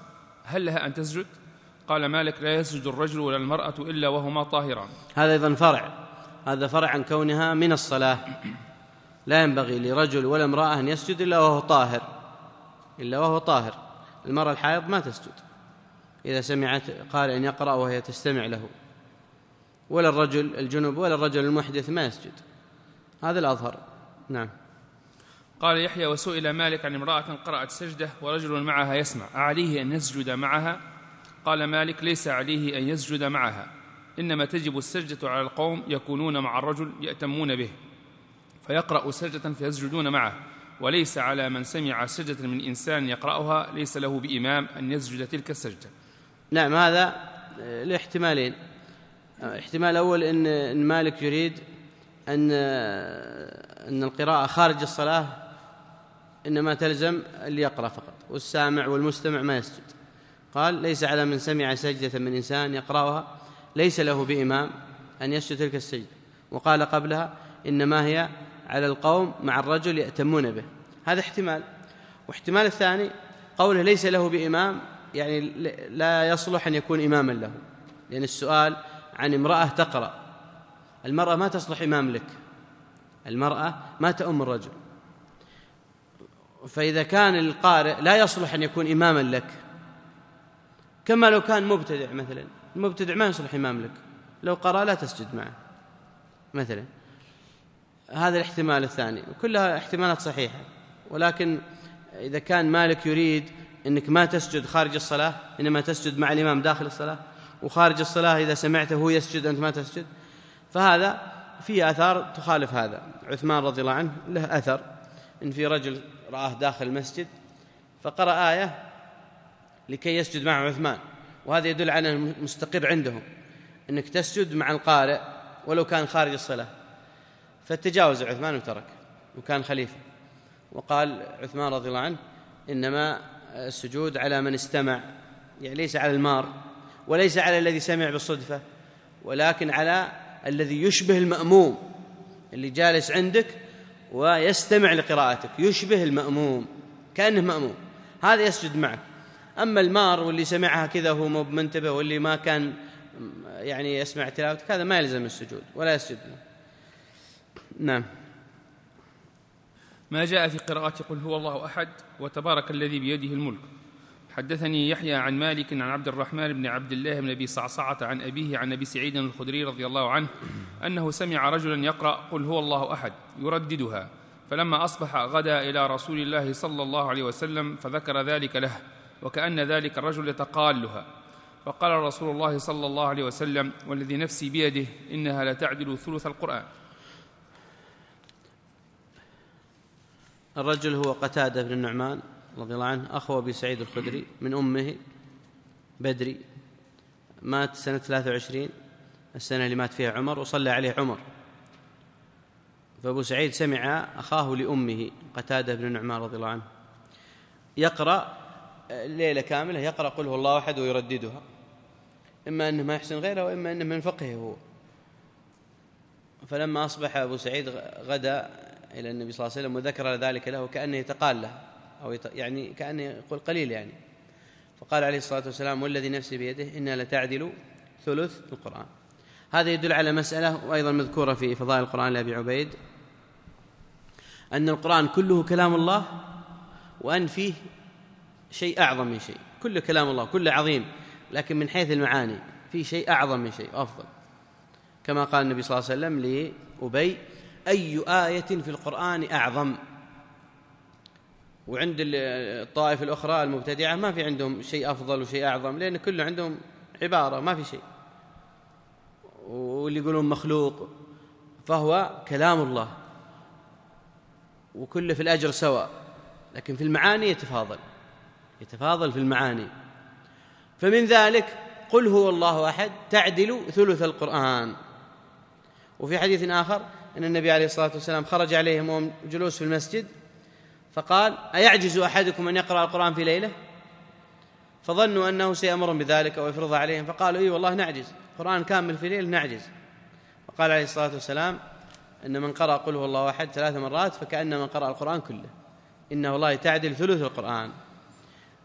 هل لها أن تسجد؟ قال مالك: لا يسجد الرجل ولا المرأة إلا وهما طاهران. هذا أيضا فرع، هذا فرع عن كونها من الصلاة. لا ينبغي لرجل ولا امرأة أن يسجد إلا وهو طاهر، إلا وهو طاهر. المرأة الحائض ما تسجد إذا سمعت قارئ يقرأ وهي تستمع له، ولا الرجل الجنب ولا الرجل المحدث ما يسجد. هذا الأظهر. نعم. قال يحيى: وسئل مالك عن امرأة قرأت سجدة ورجل معها يسمع، أعليه أن يسجد معها؟ قال مالك: ليس عليه أن يسجد معها، إنما تجب السجدة على القوم يكونون مع الرجل يأتمون به فيقرأ سجدة فيسجدون معه، وليس على من سمع سجدة من إنسان يقرأها ليس له بإمام أن يسجد تلك السجدة. نعم، هذا لاحتمالين. احتمال الأول أن مالك يريد أن أن القراءة خارج الصلاة إنما تلزم اللي يقرأ فقط، والسامع والمستمع ما يسجد. قال: ليس على من سمع سجدة من إنسان يقرأها ليس له بإمام أن يسجد تلك السجدة. وقال قبلها: إنما هي على القوم مع الرجل يأتمون به. هذا احتمال. واحتمال الثاني قوله ليس له بإمام، يعني لا يصلح أن يكون إماما له، لأن السؤال عن امرأة تقرأ. المرأة ما تصلح إمام لك، المرأة ما تؤم الرجل. فإذا كان القارئ لا يصلح أن يكون إماما لك، كما لو كان مبتدع مثلا، المبتدع ما يصلح إمام لك، لو قرأ لا تسجد معه مثلا. هذا الاحتمال الثاني، وكلها احتمالات صحيحة. ولكن إذا كان مالك يريد أنك ما تسجد خارج الصلاة، إنما تسجد مع الإمام داخل الصلاة، وخارج الصلاة إذا سمعته هو يسجد أنت ما تسجد، فهذا فيه آثار تخالف هذا. عثمان رضي الله عنه له أثر إن في رجل رآه داخل المسجد فقرأ آية لكي يسجد مع عثمان، وهذا يدل على المستقر عندهم أنك تسجد مع القارئ ولو كان خارج الصلاة. فتجاوز عثمان وترك، وكان خليفة. وقال عثمان رضي الله عنه: إنما السجود على من استمع، يعني ليس على المار، وليس على الذي سمع بالصدفة، ولكن على الذي يشبه المأموم، اللي جالس عندك ويستمع لقراءتك، يشبه المأموم كأنه مأموم، هذا يسجد معك. أما المار واللي سمعها كذا وهو مو منتبه، واللي ما كان يعني يسمع تلاوتك، هذا ما يلزم السجود ولا يسجد. نعم. ما جاء في قراءة قل هو الله أحد وتبارك الذي بيده الملك. حدثني يحيى عن مالك عن عبد الرحمن بن عبد الله بن أبي صعصعة عن أبيه عن أبي سعيد الخدري رضي الله عنه أنه سمع رجلا يقرأ قل هو الله أحد يرددها، فلما أصبح غدا إلى رسول الله صلى الله عليه وسلم فذكر ذلك له، وكأن ذلك الرجل يتقالها، فقال رسول الله صلى الله عليه وسلم: والذي نفسي بيده إنها لتعدل ثلث القرآن. الرجل هو قتادة بن النعمان رضي الله عنه، أخو أبي سعيد الخدري من أمه، بدري، مات سنة ثلاثة وعشرين، السنة اللي مات فيها عمر وصلى عليه عمر. فأبو سعيد سمع أخاه لأمه قتادة بن النعمان رضي الله عنه يقرأ ليلة كاملة، يقرأ قل هو الله أحد ويرددها، إما أنه ما يحسن غيره وإما أنه من فقهه هو. فلما أصبح أبو سعيد غدا إلى النبي صلى الله عليه وسلم وذكر ذلك له، كأنه يتقال له، أو يعني كأنه يقول قليل يعني، فقال عليه الصلاة والسلام: والذي نفسي بيده إنها لتعدل ثلث القرآن. هذا يدل على مسألة وأيضا مذكورة في فضائل القرآن لأبي عبيد، أن القرآن كله كلام الله، وأن فيه شيء أعظم من شيء. كله كلام الله، كله عظيم، لكن من حيث المعاني فيه شيء أعظم من شيء أفضل، كما قال النبي صلى الله عليه وسلم لأبي: أي آية في القرآن أعظم؟ وعند الطائفة الأخرى المبتدعة ما في عندهم شيء أفضل وشيء أعظم، لأن كله عندهم عبارة ما في شيء، واللي يقولون مخلوق، فهو كلام الله وكله في الأجر سواء، لكن في المعاني يتفاضل يتفاضل في المعاني. فمن ذلك قل هو الله أحد تعدل ثلث القرآن. وفي حديث آخر أن النبي عليه الصلاة والسلام خرج عليهم وهم جلوس في المسجد فقال: أيعجز أحدكم أن يقرأ القرآن في ليلة؟ فظنوا أنه سيأمرهم بذلك ويفرض عليهم، فقالوا: إيه والله نعجز، قرآن كامل في ليل نعجز. فقال عليه الصلاة والسلام: إن من قرأ قل هو الله أحد ثلاث مرات فكأن من قرأ القرآن كله، إنه والله تعدل ثلث القرآن.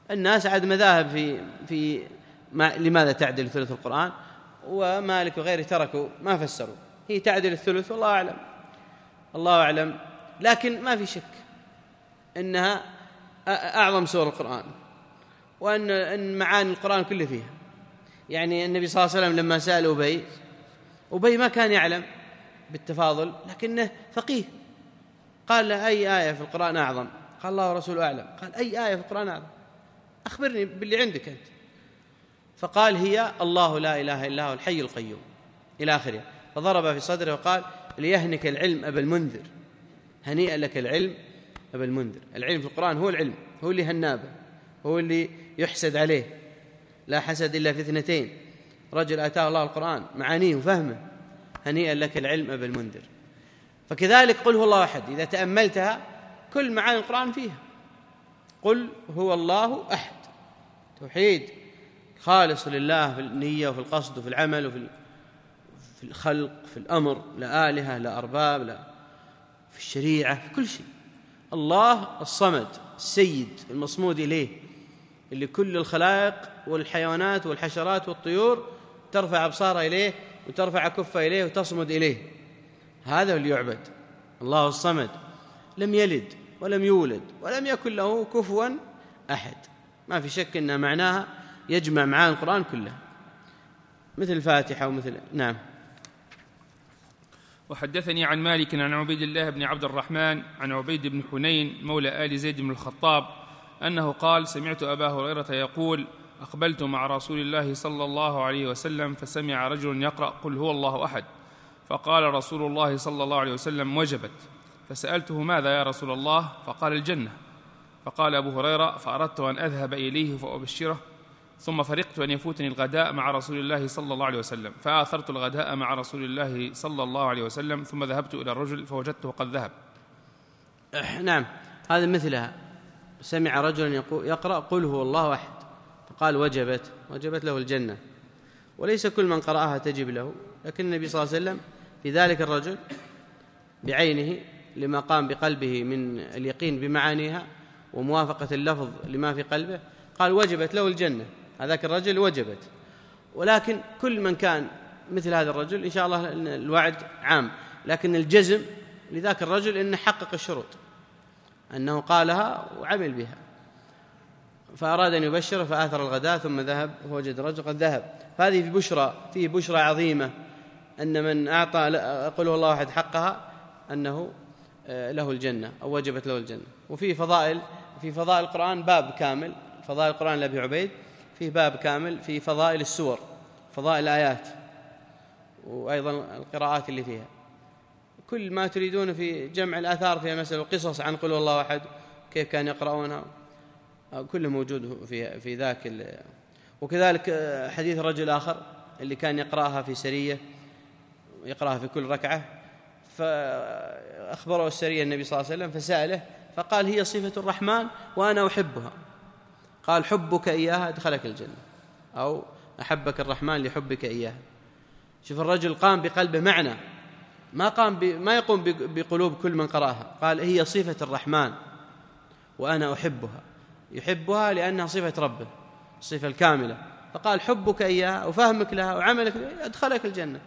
الناس عاد مذاهب في في ما لماذا تعدل ثلث القرآن، ومالك وغيره تركوا ما فسروا، هي تعدل الثلث والله أعلم، الله أعلم. لكن ما في شك إنها أعظم سور القرآن، وأن أن معاني القرآن كله فيها. يعني النبي صلى الله عليه وسلم لما سأل أبي أبي ما كان يعلم بالتفاضل لكنه فقيه، قال له أي آية في القرآن أعظم؟ قال الله ورسوله أعلم. قال أي آية في القرآن أعظم؟ أخبرني باللي عندك أنت. فقال هي الله لا إله إلا هو الحي القيوم إلى آخره، فضرب في صدره وقال ليهنك العلم أبا المنذر، هنيئا لك العلم أبا المنذر. العلم في القرآن هو العلم، هو اللي هنابه، هو اللي يحسد عليه. لا حسد إلا في اثنتين، رجل آتاه الله القرآن معانيه وفهمه، هنيئا لك العلم أبا المنذر. فكذلك قل هو الله أحد، إذا تأملتها كل معاني القرآن فيها. قل هو الله أحد، توحيد خالص لله في النية وفي القصد وفي العمل وفي في الخلق، في الأمر، لا آلهة لا أرباب، لا في الشريعة، في كل شيء. الله الصمد السيد المصمود إليه، اللي كل الخلائق والحيوانات والحشرات والطيور ترفع أبصارها إليه وترفع كفها إليه وتصمد إليه، هذا اللي يعبد. الله الصمد لم يلد ولم يولد ولم يكن له كفوا أحد. ما في شك أن معناها يجمع معاني القرآن كله، مثل الفاتحة ومثل نعم. وحدثني عن مالك عن عبيد الله بن عبد الرحمن عن عبيد بن حنين مولى آل زيد بن الخطاب أنه قال سمعت أبا هريرة يقول أقبلت مع رسول الله صلى الله عليه وسلم فسمع رجل يقرأ قل هو الله أحد، فقال رسول الله صلى الله عليه وسلم وجبت. فسألته ماذا يا رسول الله؟ فقال الجنة. فقال أبو هريرة فأردت أن أذهب إليه فأبشره، ثم فرقت أن يفوتني الغداء مع رسول الله صلى الله عليه وسلم، فآثرت الغداء مع رسول الله صلى الله عليه وسلم، ثم ذهبت إلى الرجل فوجدته قد ذهب. نعم، هذا مثلها. سمع رجلا يقرأ قل هو الله أحد، فقال وجبت، وجبت له الجنة. وليس كل من قرأها تجب له، لكن النبي صلى الله عليه وسلم في ذلك الرجل بعينه لما قام بقلبه من اليقين بمعانيها وموافقة اللفظ لما في قلبه قال وجبت له الجنة، هذاك الرجل وجبت. ولكن كل من كان مثل هذا الرجل إن شاء الله الوعد عام، لكن الجزم لذاك الرجل إنه حقق الشروط، أنه قالها وعمل بها، فأراد أن يبشر فآثر الغداء ثم ذهب ووجد الرجل قد ذهب. فهذه في بشرى، فيه بشرى عظيمة أن من أعطى قل هو الله أحد حقها أنه له الجنة أو وجبت له الجنة. وفي فضائل، في فضائل القرآن باب كامل، فضائل القرآن لأبي عبيد فيه باب كامل في فضائل السور، فضائل الآيات، وأيضا القراءات اللي فيها. كل ما تريدون في جمع الآثار فيها مسألة، وقصص عن قل هو الله أحد كيف كان يقرؤونها، كله موجود في في ذاك. وكذلك حديث رجل آخر اللي كان يقرأها في سرية، يقرأها في كل ركعة، فأخبره السرية النبي صلى الله عليه وسلم فسأله فقال هي صفة الرحمن وأنا أحبها. قال حبك إياها أدخلك الجنة، أو أحبك الرحمن لحبك إياها. شوف الرجل قام بقلبه معنى، ما قام ب... ما يقوم بقلوب كل من قرأها. قال هي صفة الرحمن وأنا أحبها، يحبها لأنها صفة ربه، الصفة الكاملة. فقال حبك إياها وفهمك لها وعملك أدخلك الجنة.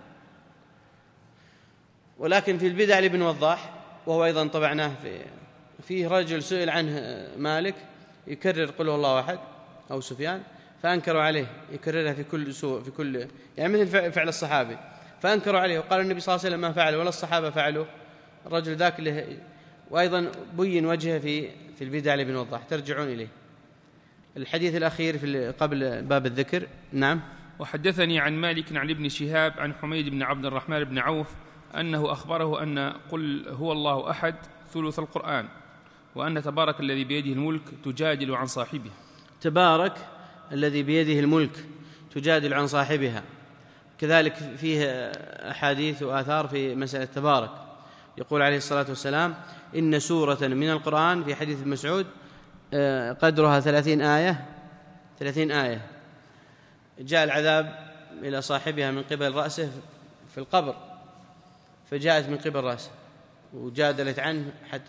ولكن في البدع لابن وضاح، وهو أيضا طبعناه في فيه رجل سئل عنه مالك يكرر قل هو الله أحد أو سفيان، فأنكروا عليه يكررها في كل سوء في كل يعني مثل فعل الصحابي، فأنكروا عليه وقال النبي صلى الله عليه وسلم ما فعل ولا الصحابة فعلوا. الرجل ذاك له، وأيضا بين وجهه في في البدع لابن وضاح، ترجعون إليه. الحديث الأخير في قبل باب الذكر. نعم. وحدثني عن مالك عن ابن شهاب عن حميد بن عبد الرحمن بن عوف أنه أخبره أن قل هو الله أحد ثلث القرآن، وأن تبارك الذي بيده الملك تجادل عن صاحبه. تبارك الذي بيده الملك تجادل عن صاحبها. كذلك فيه أحاديث وآثار في مسألة تبارك. يقول عليه الصلاة والسلام إن سورة من القرآن في حديث مسعود قدرها ثلاثين آية ثلاثين آية جاء العذاب إلى صاحبها من قبل رأسه في القبر، فجاءت من قبل رأسه وجادلت عنه حتى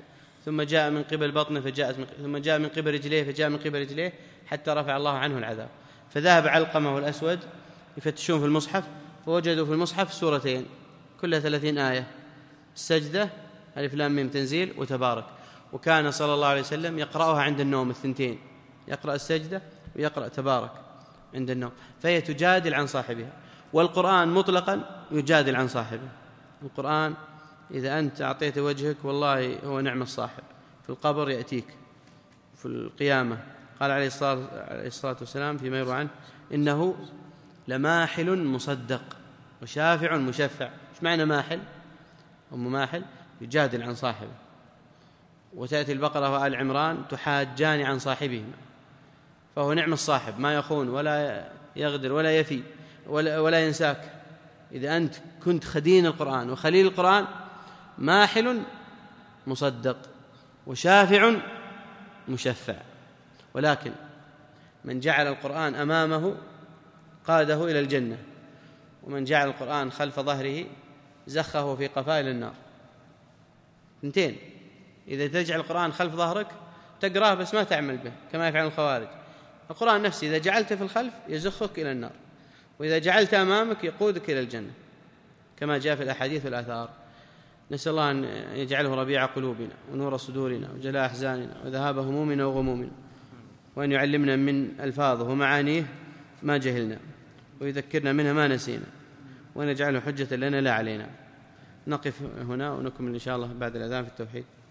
ثم جاء من قبل بطنه فجاءت من ثم جاء من قبل رجليه فجاء من قبل رجليه حتى رفع الله عنه العذاب. فذهب علقمة والأسود يفتشون في المصحف فوجدوا في المصحف سورتين كلها ثلاثين آية: السجدة، ألف لام ميم تنزيل، وتبارك. وكان صلى الله عليه وسلم يقرأها عند النوم الثنتين، يقرأ السجدة ويقرأ تبارك عند النوم، فهي تجادل عن صاحبها. والقرآن مطلقا يجادل عن صاحبه. القرآن إذا أنت أعطيت وجهك والله هو نعم الصاحب، في القبر يأتيك، في القيامة قال عليه الصلاة والسلام فيما يروى عنه: إنه لماحل مصدق وشافع مشفع. إيش معنى ماحل؟ أم ماحل يجادل عن صاحبه. وتأتي البقرة وآل عمران تحاجان عن صاحبهما، فهو نعم الصاحب، ما يخون ولا يغدر ولا يفي ولا, ولا ينساك. إذا أنت كنت خدين القرآن وخليل القرآن، ماحل مصدق وشافع مشفع. ولكن من جعل القرآن أمامه قاده إلى الجنة، ومن جعل القرآن خلف ظهره زخه في قفاه إلى النار. اثنتين: إذا تجعل القرآن خلف ظهرك تقراه بس ما تعمل به كما يفعل الخوارج. القرآن نفسه إذا جعلته في الخلف يزخك إلى النار، وإذا جعلته أمامك يقودك إلى الجنة كما جاء في الأحاديث والآثار. نسأل الله أن يجعله ربيع قلوبنا ونور صدورنا وجلاء أحزاننا وذهاب همومنا وغمومنا، وأن يعلمنا من ألفاظه ومعانيه ما جهلنا، ويذكرنا منها ما نسينا، وأن يجعله حجة لنا لا علينا. نقف هنا ونكمل إن شاء الله بعد الأذان في التوحيد.